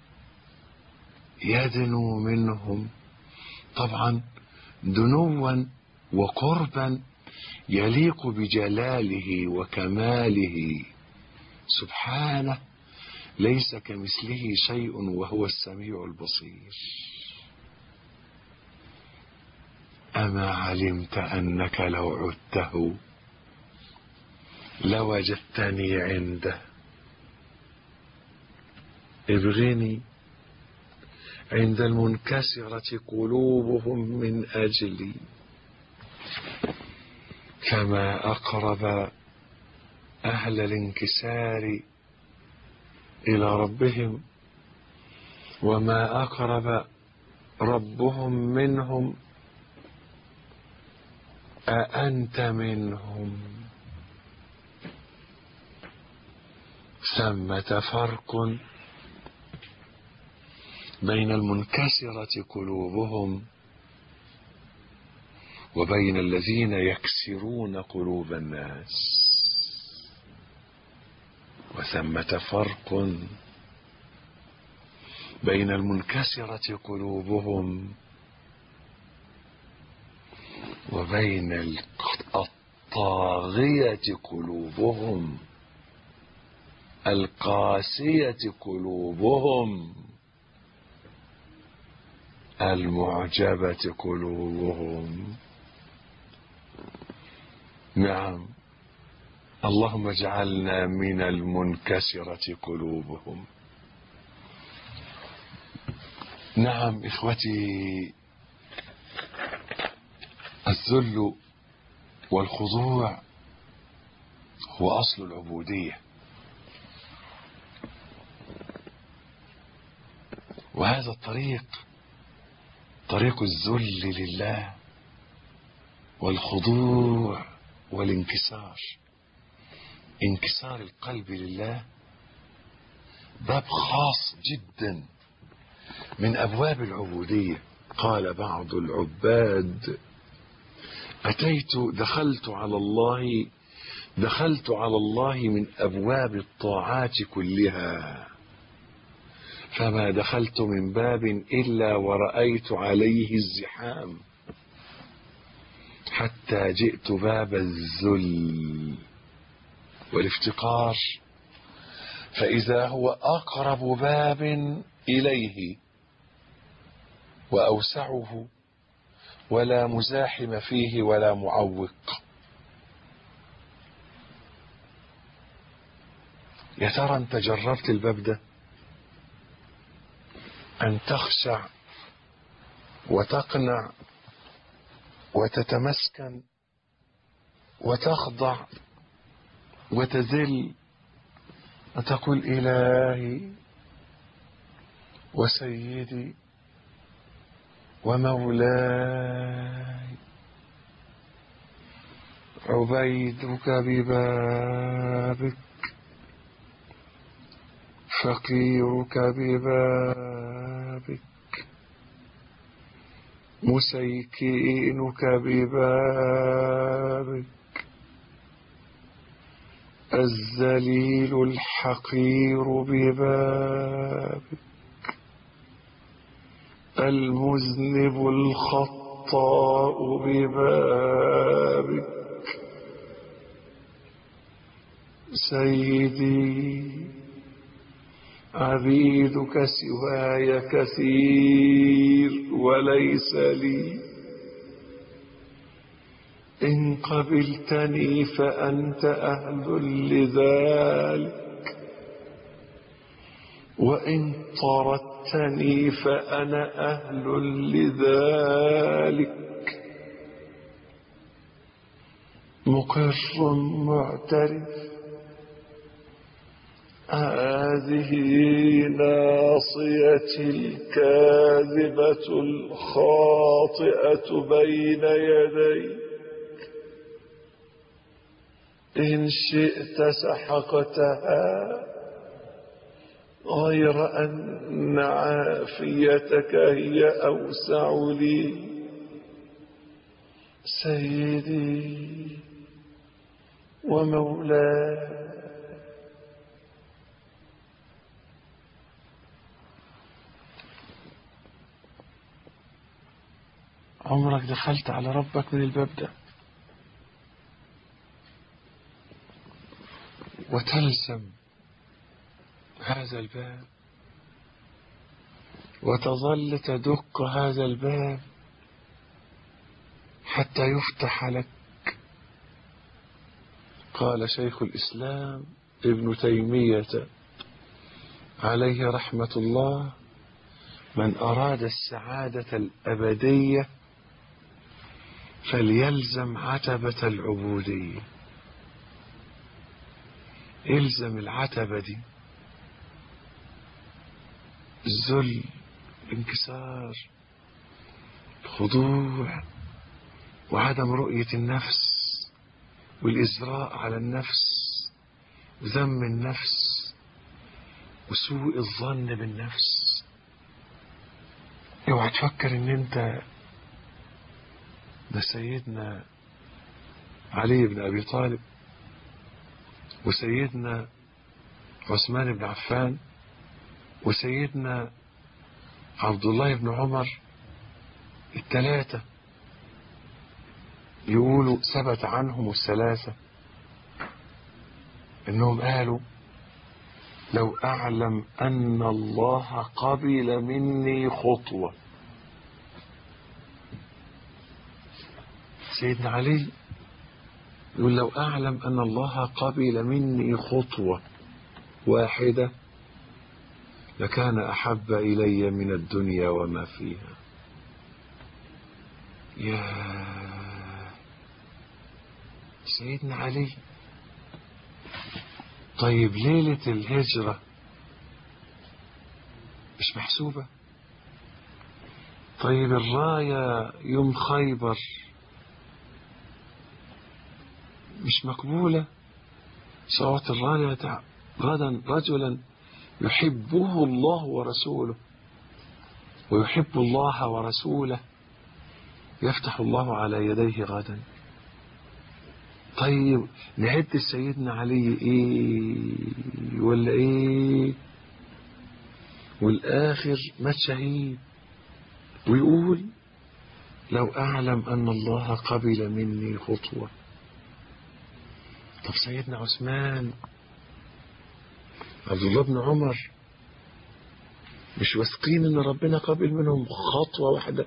يدنو منهم، طبعا دنوا وقربا يليق بجلاله وكماله سبحانه، ليس كمثله شيء وهو السميع البصير. أما علمت أنك لو عدته لوجدتني عنده؟ ابغني عند المنكسرة قلوبهم من أجلي، كما أقرب أهل الانكسار إلى ربهم، وما أقرب ربهم منهم. أأنت منهم؟ ثمة فرق بين المنكسرة قلوبهم وبين الذين يكسرون قلوب الناس، وثمة فرق بين المنكسرة قلوبهم وبين الطاغية قلوبهم، القاسية قلوبهم، المعجبة قلوبهم. نعم، اللهم اجعلنا من المنكسرة قلوبهم. نعم إخوتي، الذل والخضوع هو أصل العبودية، وهذا الطريق طريق الذل لله والخضوع والانكسار. انكسار القلب لله باب خاص جدا من أبواب العبودية. قال بعض العباد: دخلت على الله من أبواب الطاعات كلها، فما دخلت من باب إلا ورأيت عليه الزحام، حتى جئت باب الذل والافتقار، فإذا هو أقرب باب إليه وأوسعه، ولا مزاحم فيه ولا معوق. يا ترى انت جربت الباب ده؟ أن تخشع وتقنع وتتمسكن وتخضع وتذل وتقول إلهي وسيدي ومولاي عبيدك ببابك فقيرك ببابك مسيكينك ببابك الذليل الحقير ببابك المذنب الخطاء ببابك سيدي عبيدك سواي كثير وليس لي إن قبلتني فأنت أهل لذلك وإن طردتني فأنا أهل لذلك مقر معترف هذه ناصيتي الكاذبة الخاطئة بين يديك إن شئت سحقتها غير أن عافيتك هي أوسع لي سيدي ومولاي. عمرك دخلت على ربك من الباب ده وتلزم هذا الباب وتظل تدق هذا الباب حتى يفتح لك؟ قال شيخ الإسلام ابن تيمية عليه رحمة الله: من أراد السعادة الأبدية فليلزم عتبة العبودية. الزم العتبة دي، الذل، الانكسار، الخضوع، وعدم رؤية النفس، والإزراء على النفس، وذم النفس، وسوء الظن بالنفس. اوعى تفكر ان انت ده سيدنا علي بن ابي طالب وسيدنا عثمان بن عفان وسيدنا عبد الله بن عمر، الثلاثة يقولوا ثبت عنهم الثلاثة انهم قالوا: لو اعلم ان الله قبل مني خطوة. سيدنا علي يقول: لو اعلم ان الله قبل مني خطوة واحدة لكان احب الي من الدنيا وما فيها. يا سيدنا علي. طيب ليلة الهجرة مش محسوبة؟ طيب الراية يوم خيبر مش مقبولة؟ صوت الراية غدا رجلا يحبه الله ورسوله ويحب الله ورسوله يفتح الله على يديه غدا. طيب نعد سيدنا علي ايه ولا ايه؟ والاخر مات شهيد ويقول: لو اعلم ان الله قبل مني خطوة. طب سيدنا عثمان، عبد الله بن عمر، مش واثقين ان ربنا قبل منهم خطوة واحدة؟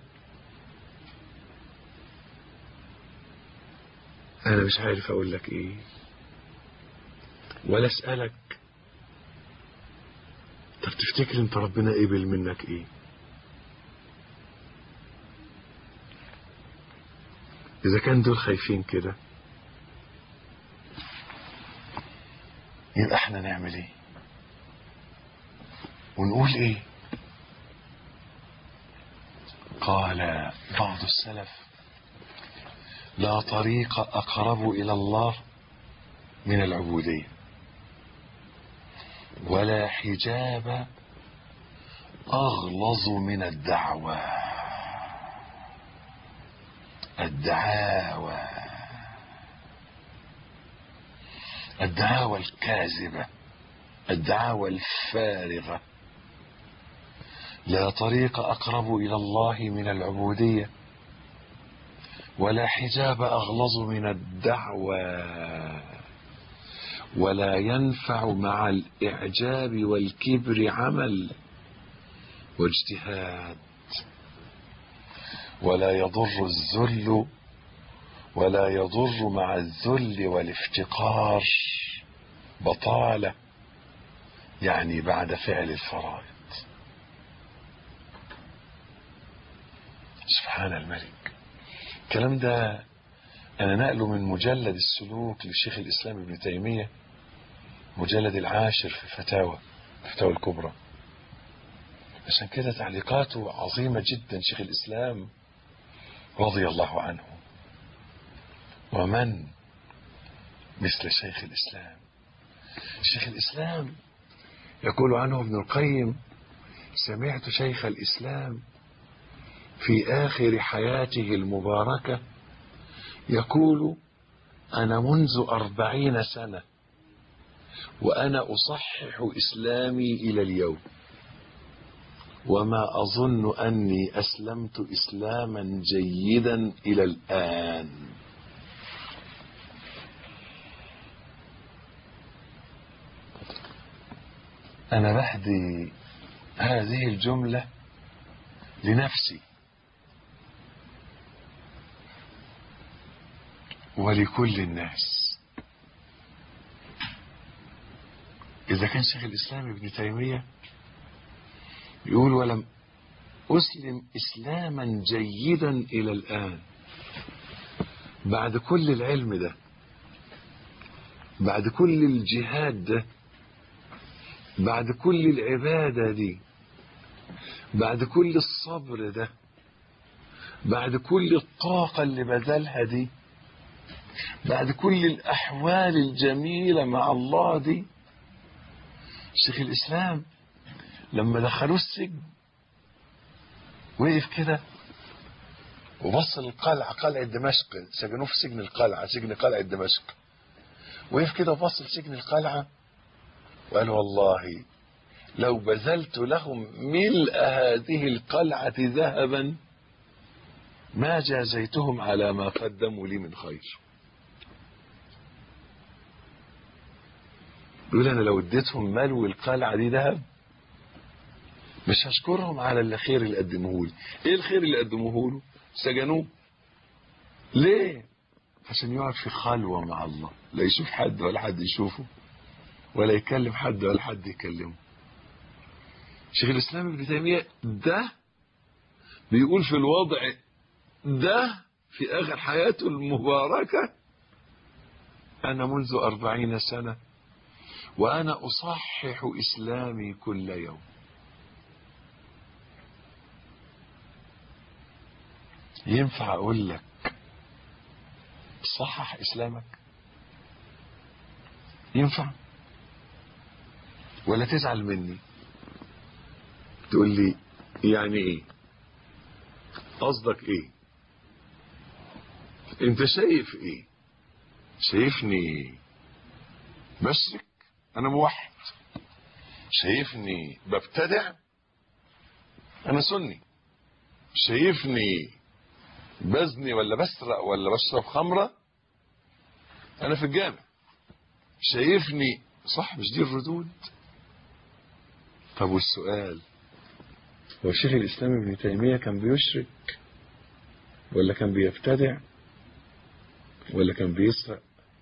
انا مش عارف اقول لك ايه ولا اسألك. طب تفتكر انت ربنا قبل منك ايه؟ اذا كان دول خايفين كده يبقى احنا نعمل ايه؟ ونقول ايه؟ قال بعض السلف: لا طريق اقرب الى الله من العبودية، ولا حجاب اغلظ من الدعوة. الدعاوى الكاذبة، الدعاوى الفارغة. لا طريق اقرب الى الله من العبودية، ولا حجاب اغلظ من الدعوى، ولا ينفع مع الاعجاب والكبر عمل واجتهاد، ولا يضر مع الذل والافتقار بطالة، يعني بعد فعل الفرائض. سبحان الملك. الكلام ده أنا نقله من مجلد السلوك للشيخ الإسلام ابن تيمية، مجلد 10 في الفتاوى الكبرى. عشان كده تعليقاته عظيمة جدا شيخ الإسلام رضي الله عنه. ومن مثل شيخ الإسلام؟ شيخ الإسلام يقول عنه ابن القيم: سمعت شيخ الإسلام في آخر حياته المباركة يقول: أنا منذ 40 سنة وأنا أصحح إسلامي إلى اليوم، وما أظن أني أسلمت إسلاما جيدا إلى الآن. أنا بهدي هذه الجملة لنفسي ولكل الناس. إذا كان شيخ الإسلام ابن تيمية يقول: ولم أسلم إسلاما جيدا إلى الآن، بعد كل العلم ده، بعد كل الجهاد ده، بعد كل العبادة دي، بعد كل الصبر ده، بعد كل الطاقة اللي بذلها دي، بعد كل الأحوال الجميلة مع الله دي، شيخ الإسلام لما دخلوه السجن وقف كده وبص للقلعة، قلعة دمشق، سجنوه في سجن القلعة، سجن قلعة دمشق. وقف كده وبص لسجن القلعة وقال: والله لو بذلت لهم ملء هذه القلعة ذهبا ما جازيتهم على ما قدموا لي من خير. يقول: أنا لو اديتهم ملو القلعة دي ذهب مش هشكرهم على الخير اللي قدموه لي. ايه الخير اللي قدموه له؟ سجنوه ليه؟ عشان يقعد في خلوة مع الله، لا يشوف حد ولا حد يشوفه، ولا يكلم حد ولا حد يكلمه. شيخ الإسلام ابن تيمية ده بيقول في الوضع ده في آخر حياته المباركة: أنا منذ 40 سنة وأنا أصحح إسلامي كل يوم. ينفع أقول لك صحح إسلامك؟ ينفع؟ ولا تزعل مني تقول لي يعني ايه؟ قصدك ايه؟ انت شايف ايه؟ شايفني بشرك؟ انا موحد. شايفني ببتدع؟ انا سني. شايفني بزني ولا بسرق ولا بشرب خمرة؟ انا في الجامع. شايفني صح؟ مش دي الردود؟ طب والسؤال: هو شيخ الإسلام ابن تيمية كان بيشرك ولا كان بيبتدع ولا كان بيسرق؟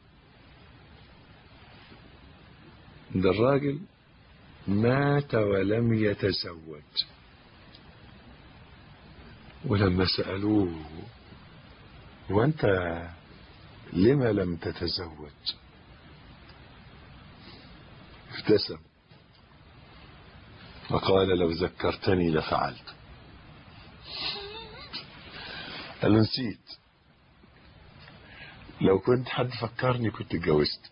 ده الراجل مات ولم يتزوج، ولما سألوه: وأنت لما لم تتزوج؟ ابتسم فقال لو ذكرتني لفعلت. قال له نسيت، لو كنت حد فكرني كنت اتجوزت.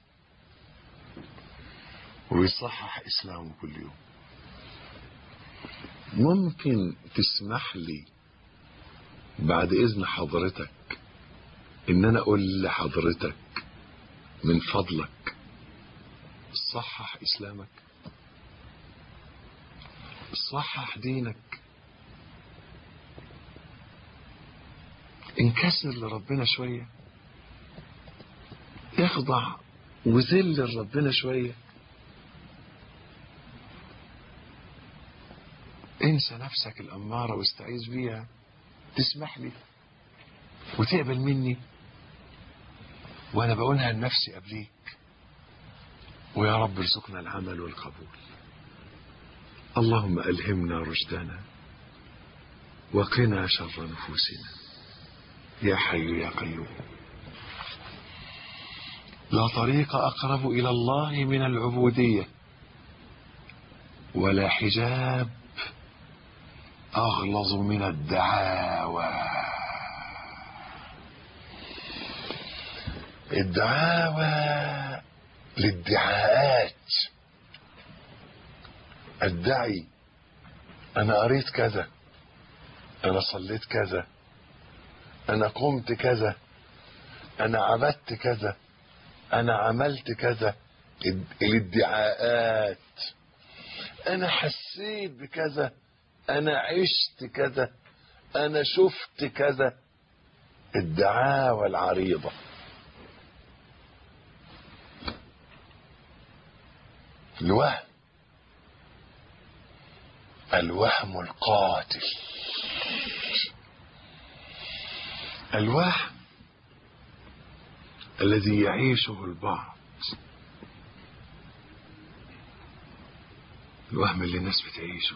ويصحح اسلامه كل يوم. ممكن تسمح لي بعد اذن حضرتك ان انا اقول لحضرتك من فضلك صحح اسلامك، صحح دينك، انكسر لربنا شوية، اخضع وذل لربنا شوية، انسى نفسك الأمارة واستعيذ بيها، تسمح لي وتقبل مني وانا بقولها لنفسي قبليك. ويا رب ارزقنا العمل والقبول. اللهم ألهمنا رشدنا وقنا شر نفوسنا يا حي يا قيوم. لا طريق أقرب إلى الله من العبودية، ولا حجاب أغلظ من الدعاوى. الدعاوى للدعاءات، الدعي أنا قريت كذا، أنا صليت كذا، أنا قمت كذا، أنا عبدت كذا، أنا عملت كذا. الادعاءات، أنا حسيت بكذا، أنا عشت كذا، أنا شفت كذا. الدعاوى العريضة. الوهم القاتل. الوهم الذي يعيشه البعض، الوهم اللي الناس بتعيشه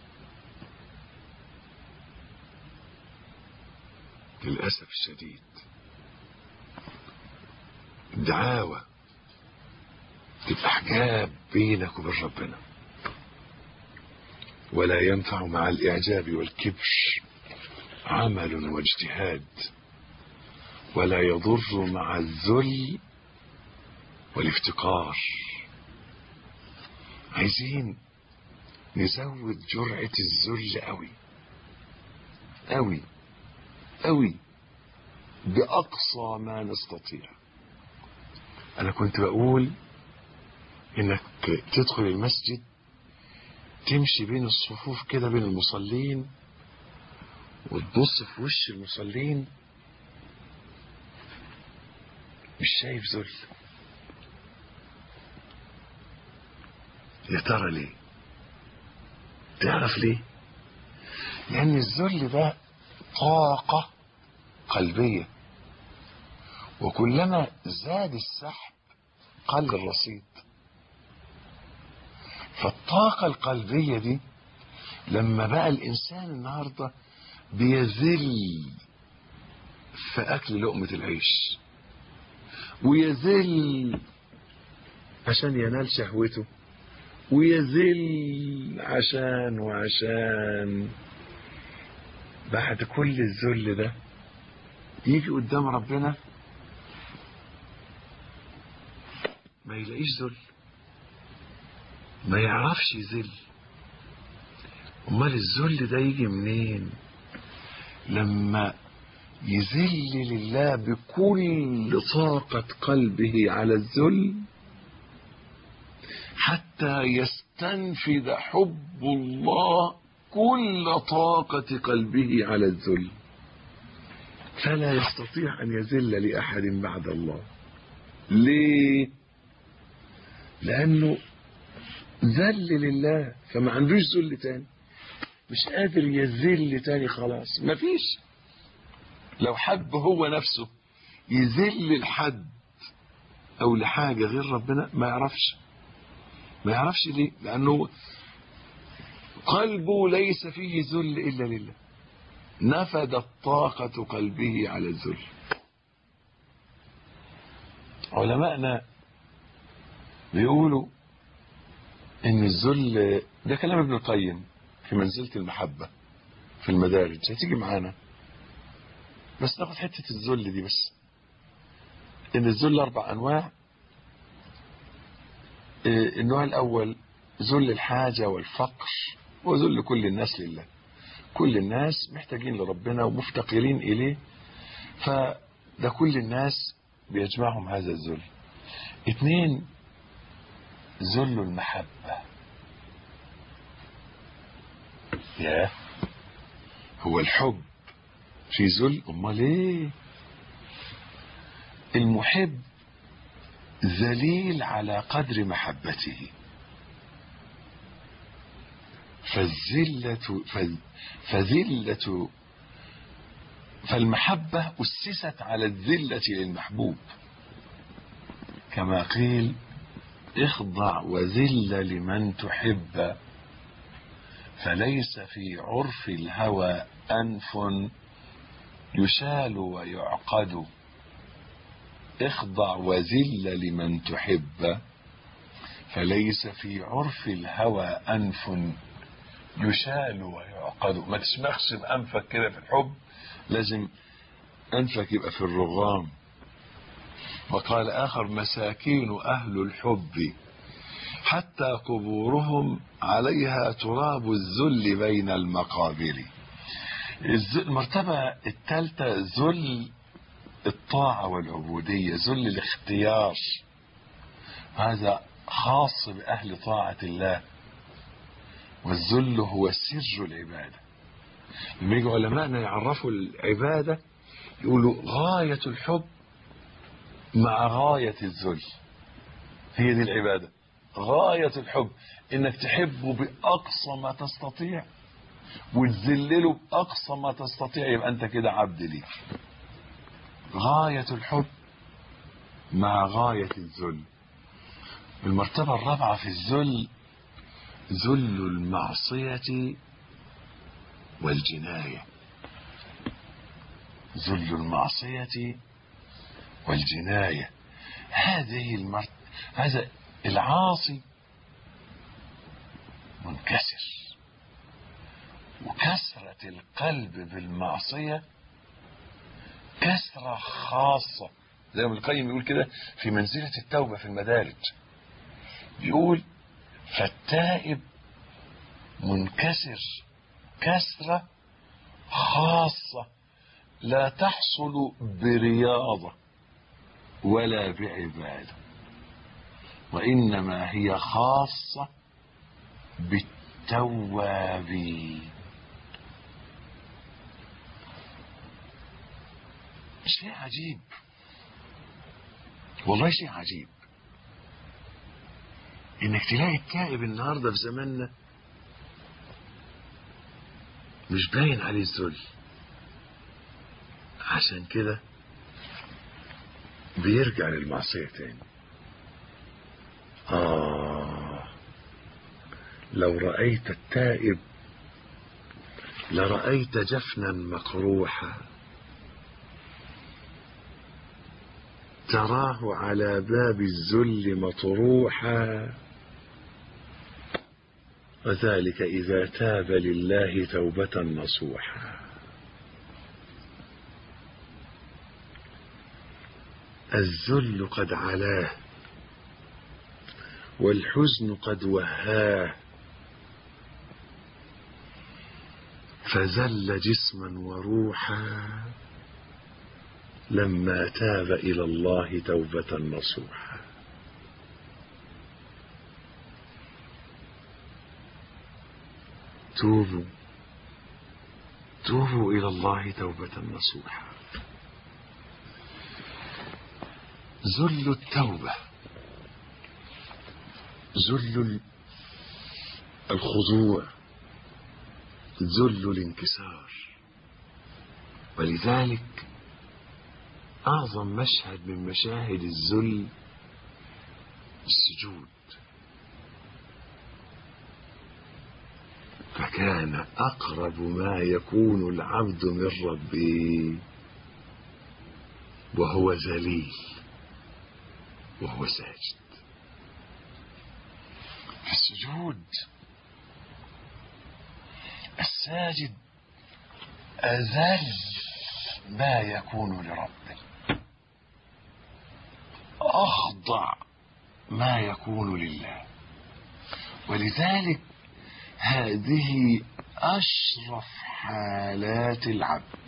للأسف الشديد. الدعاوى تبقى حجاب بينك وبين ربنا، ولا ينفع مع الإعجاب والكبر عمل واجتهاد، ولا يضر مع الذل والافتقار. عايزين نزود جرعة الذل قوي قوي قوي بأقصى ما نستطيع. أنا كنت بقول إنك تدخل المسجد تمشي بين الصفوف كده بين المصلين وتبص في وش المصلين مش شايف ذل. يا ترى ليه؟ تعرف ليه؟ لأن الذل ده طاقة قلبية، وكلما زاد السحب قل الرصيد. فالطاقة القلبية دي لما بقى الإنسان النهاردة بيذل في أكل لقمة العيش، ويذل عشان ينال شهوته، ويذل عشان بعد كل الذل ده يجي قدام ربنا ما يلاقيش ذل، ما يعرفش يذل. امال الذل ده يجي منين؟ لما يذل لله بكل طاقة قلبه على الذل حتى يستنفذ حب الله كل طاقة قلبه على الذل، فلا يستطيع أن يذل لأحد بعد الله. ليه؟ لأنه ذل لله فما عندوش ذل تاني، مش قادر يذل تاني، خلاص مفيش. لو حب هو نفسه يذل لحد أو لحاجة غير ربنا ما يعرفش. ليه؟ لأنه قلبه ليس فيه ذل إلا لله، نفدت طاقة قلبه على الذل. علماءنا بيقولوا ان الذل ده كلام ابن القيم في منزلة المحبة في المدارج، هتيجي معانا بس ناخد حتة الذل دي بس. ان الذل 4 انواع. النوع الاول ذل الحاجة والفقر وذل كل الناس لله. كل الناس محتاجين لربنا ومفتقرين اليه، فده كل الناس بيجمعهم هذا الذل. 2 ذل المحبة. ياه، هو الحب في ذل؟ امال ايه؟ المحب ذليل على قدر محبته، فالمحبة أسست على الذلة للمحبوب، كما قيل اخضع وذل لمن تحب، فليس في عرف الهوى أنف يشال ويعقد. اخضع وذل لمن تحب، فليس في عرف الهوى أنف يشال ويعقد. ما تشمخش بأنفك كده في الحب، لازم أنفك يبقى في الرغام. وقال آخر مساكين أهل الحب حتى قبورهم عليها تراب الذل بين المقابر. المرتبة الثالثة ذل الطاعة والعبودية، ذل الاختيار، هذا خاص بأهل طاعة الله. والذل هو سر العبادة. لما يجوا علماءنا يعرفوا العبادة يقولوا غاية الحب مع غاية الذل، هي دي العبادة. غاية الحب انك تحبه بأقصى ما تستطيع وتذلله بأقصى ما تستطيع، يبقى انت كده عبد ليه. غاية الحب مع غاية الذل. المرتبة الرابعة في الذل ذل المعصية والجناية. ذل المعصية والجناية، هذا العاصي منكسر، وكسرة القلب بالمعصية كسرة خاصة، زي ما ابن القيم يقول كده في منزلة التوبة في المدارج، يقول فالتائب منكسر كسرة خاصة لا تحصل برياضة ولا بعبادة، وإنما هي خاصة بالتوابين. شيء عجيب والله، شيء عجيب انك تلاقي التائب النهارده في زماننا مش باين عليه الذل، عشان كده بيرجع للمعصية تاني. لو رأيت التائب لرأيت جفنا مقروحا تراه على باب الذل مطروحا، وذلك إذا تاب لله توبة نصوحا. الذل قد علاه والحزن قد وهاه، فذل جسما وروحا لما تاب إلى الله توبة نصوحا. توبوا إلى الله توبة نصوحا. ذل التوبة، ذل الخضوع، ذل الانكسار. ولذلك أعظم مشهد من مشاهد الذل السجود، فكان أقرب ما يكون العبد من ربه وهو ذليل وهو ساجد. في السجود. الساجد أذل ما يكون لربه، أخضع ما يكون لله. ولذلك هذه أشرف حالات العبد،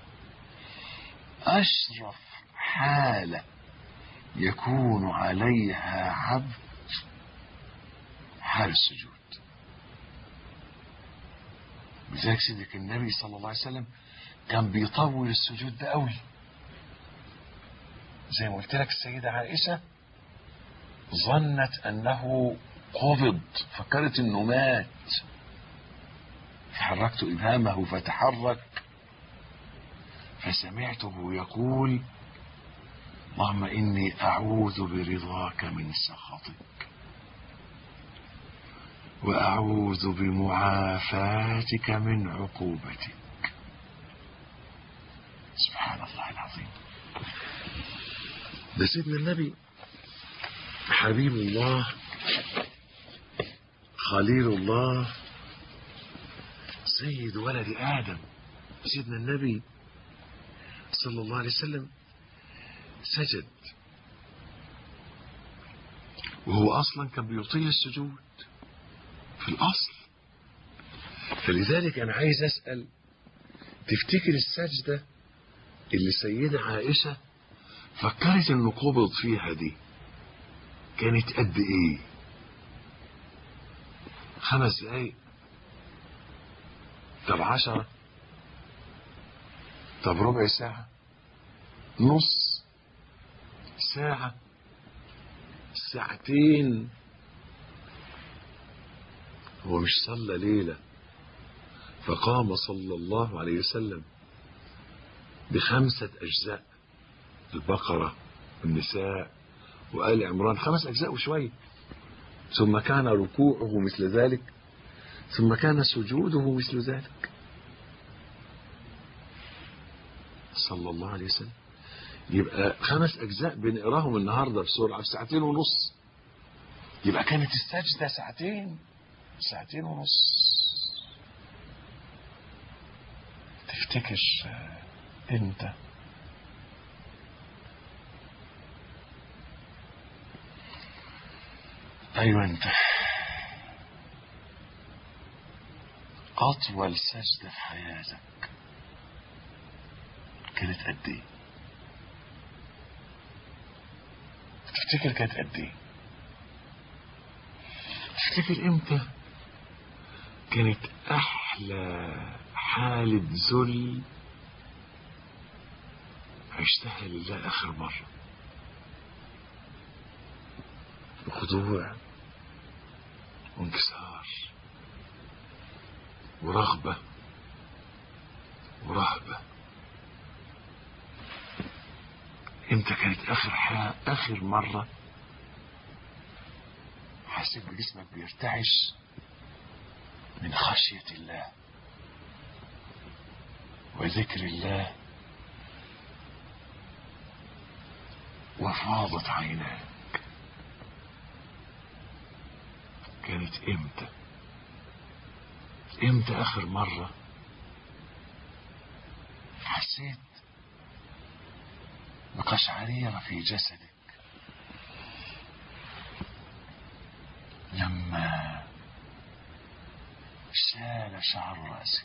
أشرف حالة يكون عليها عبد حال السجود. لذلك سيدك النبي صلى الله عليه وسلم كان بيطول السجود ده قوي. زي ما قلت لك السيدة عائشة ظنت أنه قبض، فكرت أنه مات، فحركت إبهامه فتحرك، فسمعته يقول: اللهم إني أعوذ برضاك من سخطك، وأعوذ بمعافاتك من عقوبتك. سبحان الله العظيم. ده سيدنا النبي حبيب الله خليل الله سيد ولد آدم. سيدنا النبي صلى الله عليه وسلم سجد، وهو أصلا كان بيطيل السجود في الأصل. فلذلك أنا عايز أسأل، تفتكر السجدة اللي سيدة عائشة فكرت إنه قبض فيها دي كانت قد إيه؟ 5 دقايق؟ طب 10؟ طب ربع ساعة؟ نص ساعة؟ ساعتين؟ هو مش صلى ليلة فقام صلى الله عليه وسلم ب5 أجزاء، البقرة والنساء وآل عمران، 5 أجزاء وشوية، ثم كان ركوعه مثل ذلك، ثم كان سجوده مثل ذلك صلى الله عليه وسلم. يبقى 5 أجزاء بنقراهم النهاردة بسرعة في 2.5 ساعة، يبقى كانت السجدة 2 2.5 ساعة. تفتكر انت ايوه انت اطول سجدة في حياتك كانت قد ايه؟ تفتكر كانت قد ايه؟ تفتكر امتى كانت احلى حالة ذل عشتها لله اخر مرة؟ وخضوع وانكسار ورغبة ورهبة. امتى كانت اخر مرة حسيت بجسمك بيرتعش من خشية الله وذكر الله وفاضت عيناك؟ كانت امتى اخر مرة حسيت بقشعريرة في جسدك لما شال شعر رأسك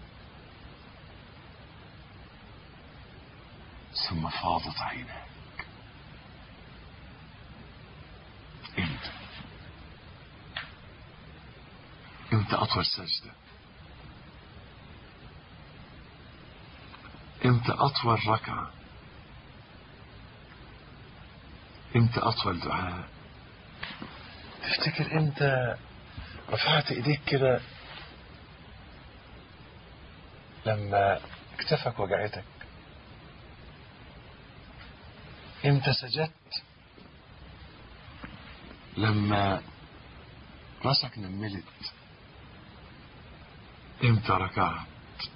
ثم فاضت عيناك؟ امتى اطول سجدة؟ امتى اطول ركعة؟ امتى اطول دعاء؟ تفتكر امتى رفعت ايديك كده لما كتفك وجعتك؟ امتى سجدت لما راسك نملت؟ امتى ركعت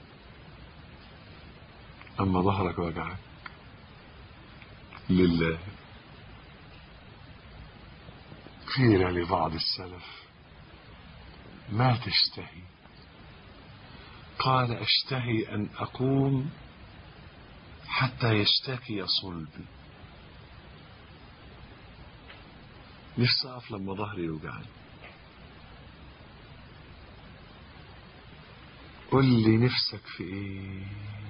لما ظهرك وجعك؟ لله. قيل لبعض السلف: ما تشتهي؟ قال أشتهي أن أقوم حتى يشتكي صلبي. نفسي أقف لما ظهري يوجعني. قل لي نفسك في ايه؟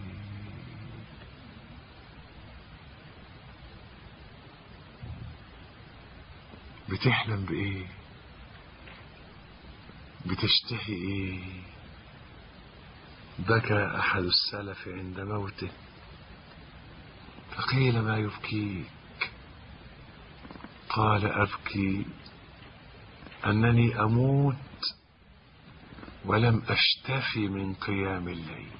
بتحلم بايه؟ بتشتهي ايه؟ بكى احد السلف عند موته فقيل ما يبكيك؟ قال ابكي انني اموت ولم أشتفي من قيام الليل.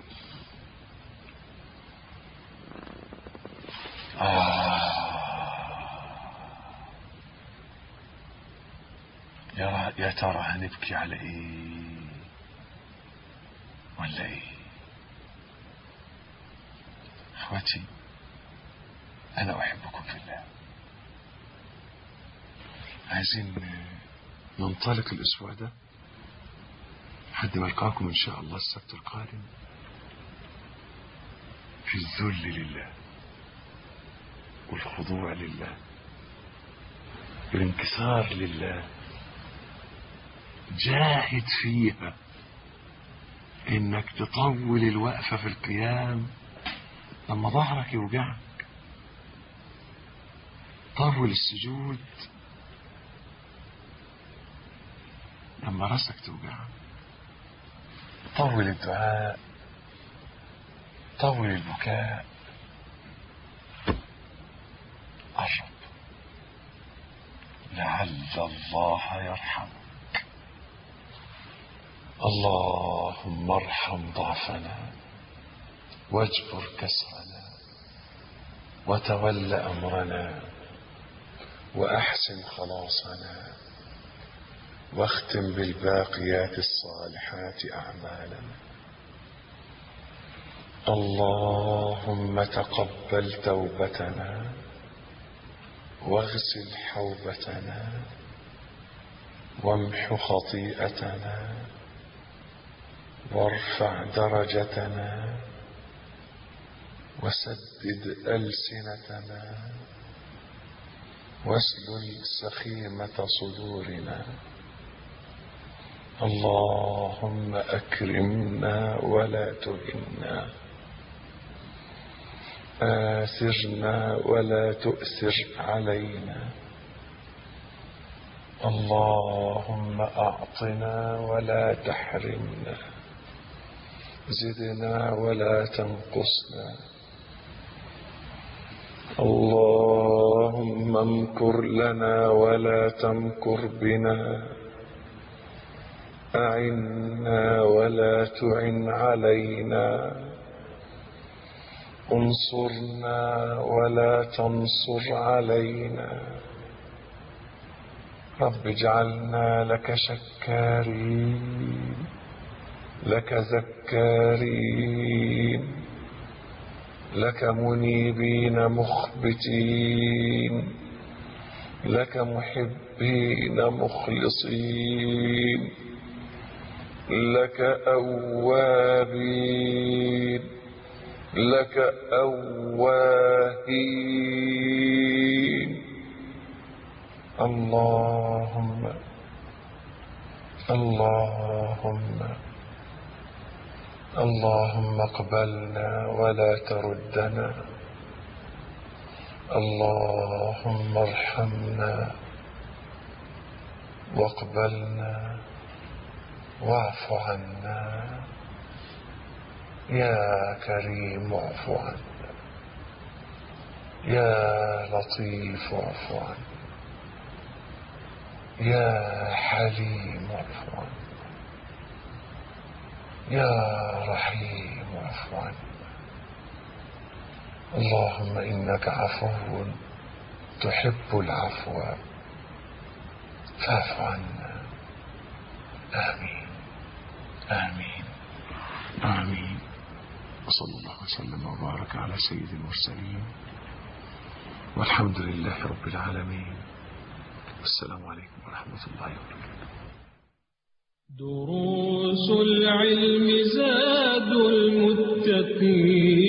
يا ترى هنبكي على ايه ولا ايه؟ اخوتي انا احبكم في الله. عايزين ننطلق الاسبوع ده لحد ما القاكم ان شاء الله السبت القادم في الذل لله والخضوع لله والانكسار لله. جاهد فيها انك تطول الوقفة في القيام لما ظهرك يوجعك. طول السجود لما راسك توجعك. طول الدعاء، طول البكاء. قرب لعل الله يرحمك. اللهم ارحم ضعفنا واجبر كسرنا وتول أمرنا وأحسن خلاصنا واختم بالباقيات الصالحات أعمالنا. اللهم تقبل توبتنا واغسل حوبتنا وامح خطيئتنا وارفع درجتنا وسدد ألسنتنا واسلل سخيمة صدورنا. اللهم أكرمنا ولا تهنا، آثرنا ولا تؤثر علينا. اللهم أعطنا ولا تحرمنا، زدنا ولا تنقصنا. اللهم امكر لنا ولا تمكر بنا، أعنا ولا تعن علينا، انصرنا ولا تنصر علينا. رب اجعلنا لك شكارين لك ذكارين لك منيبين مخبتين لك محبين مخلصين لك أوابين لك أواهين. اللهم اللهم اقبلنا ولا تردنا. اللهم ارحمنا واقبلنا واعف عنا. يا كريم اعف عنا، يا لطيف اعف عنا، يا حليم اعف عنا، يا رحيم اعف عنا. اللهم إنك عفو تحب العفو فاعف عنا. آمين آمين آمين. وصلى الله وسلم وبارك على سيد المرسلين والحمد لله رب العالمين. والسلام عليكم ورحمة الله وبركاته. دروس العلم زاد المتقين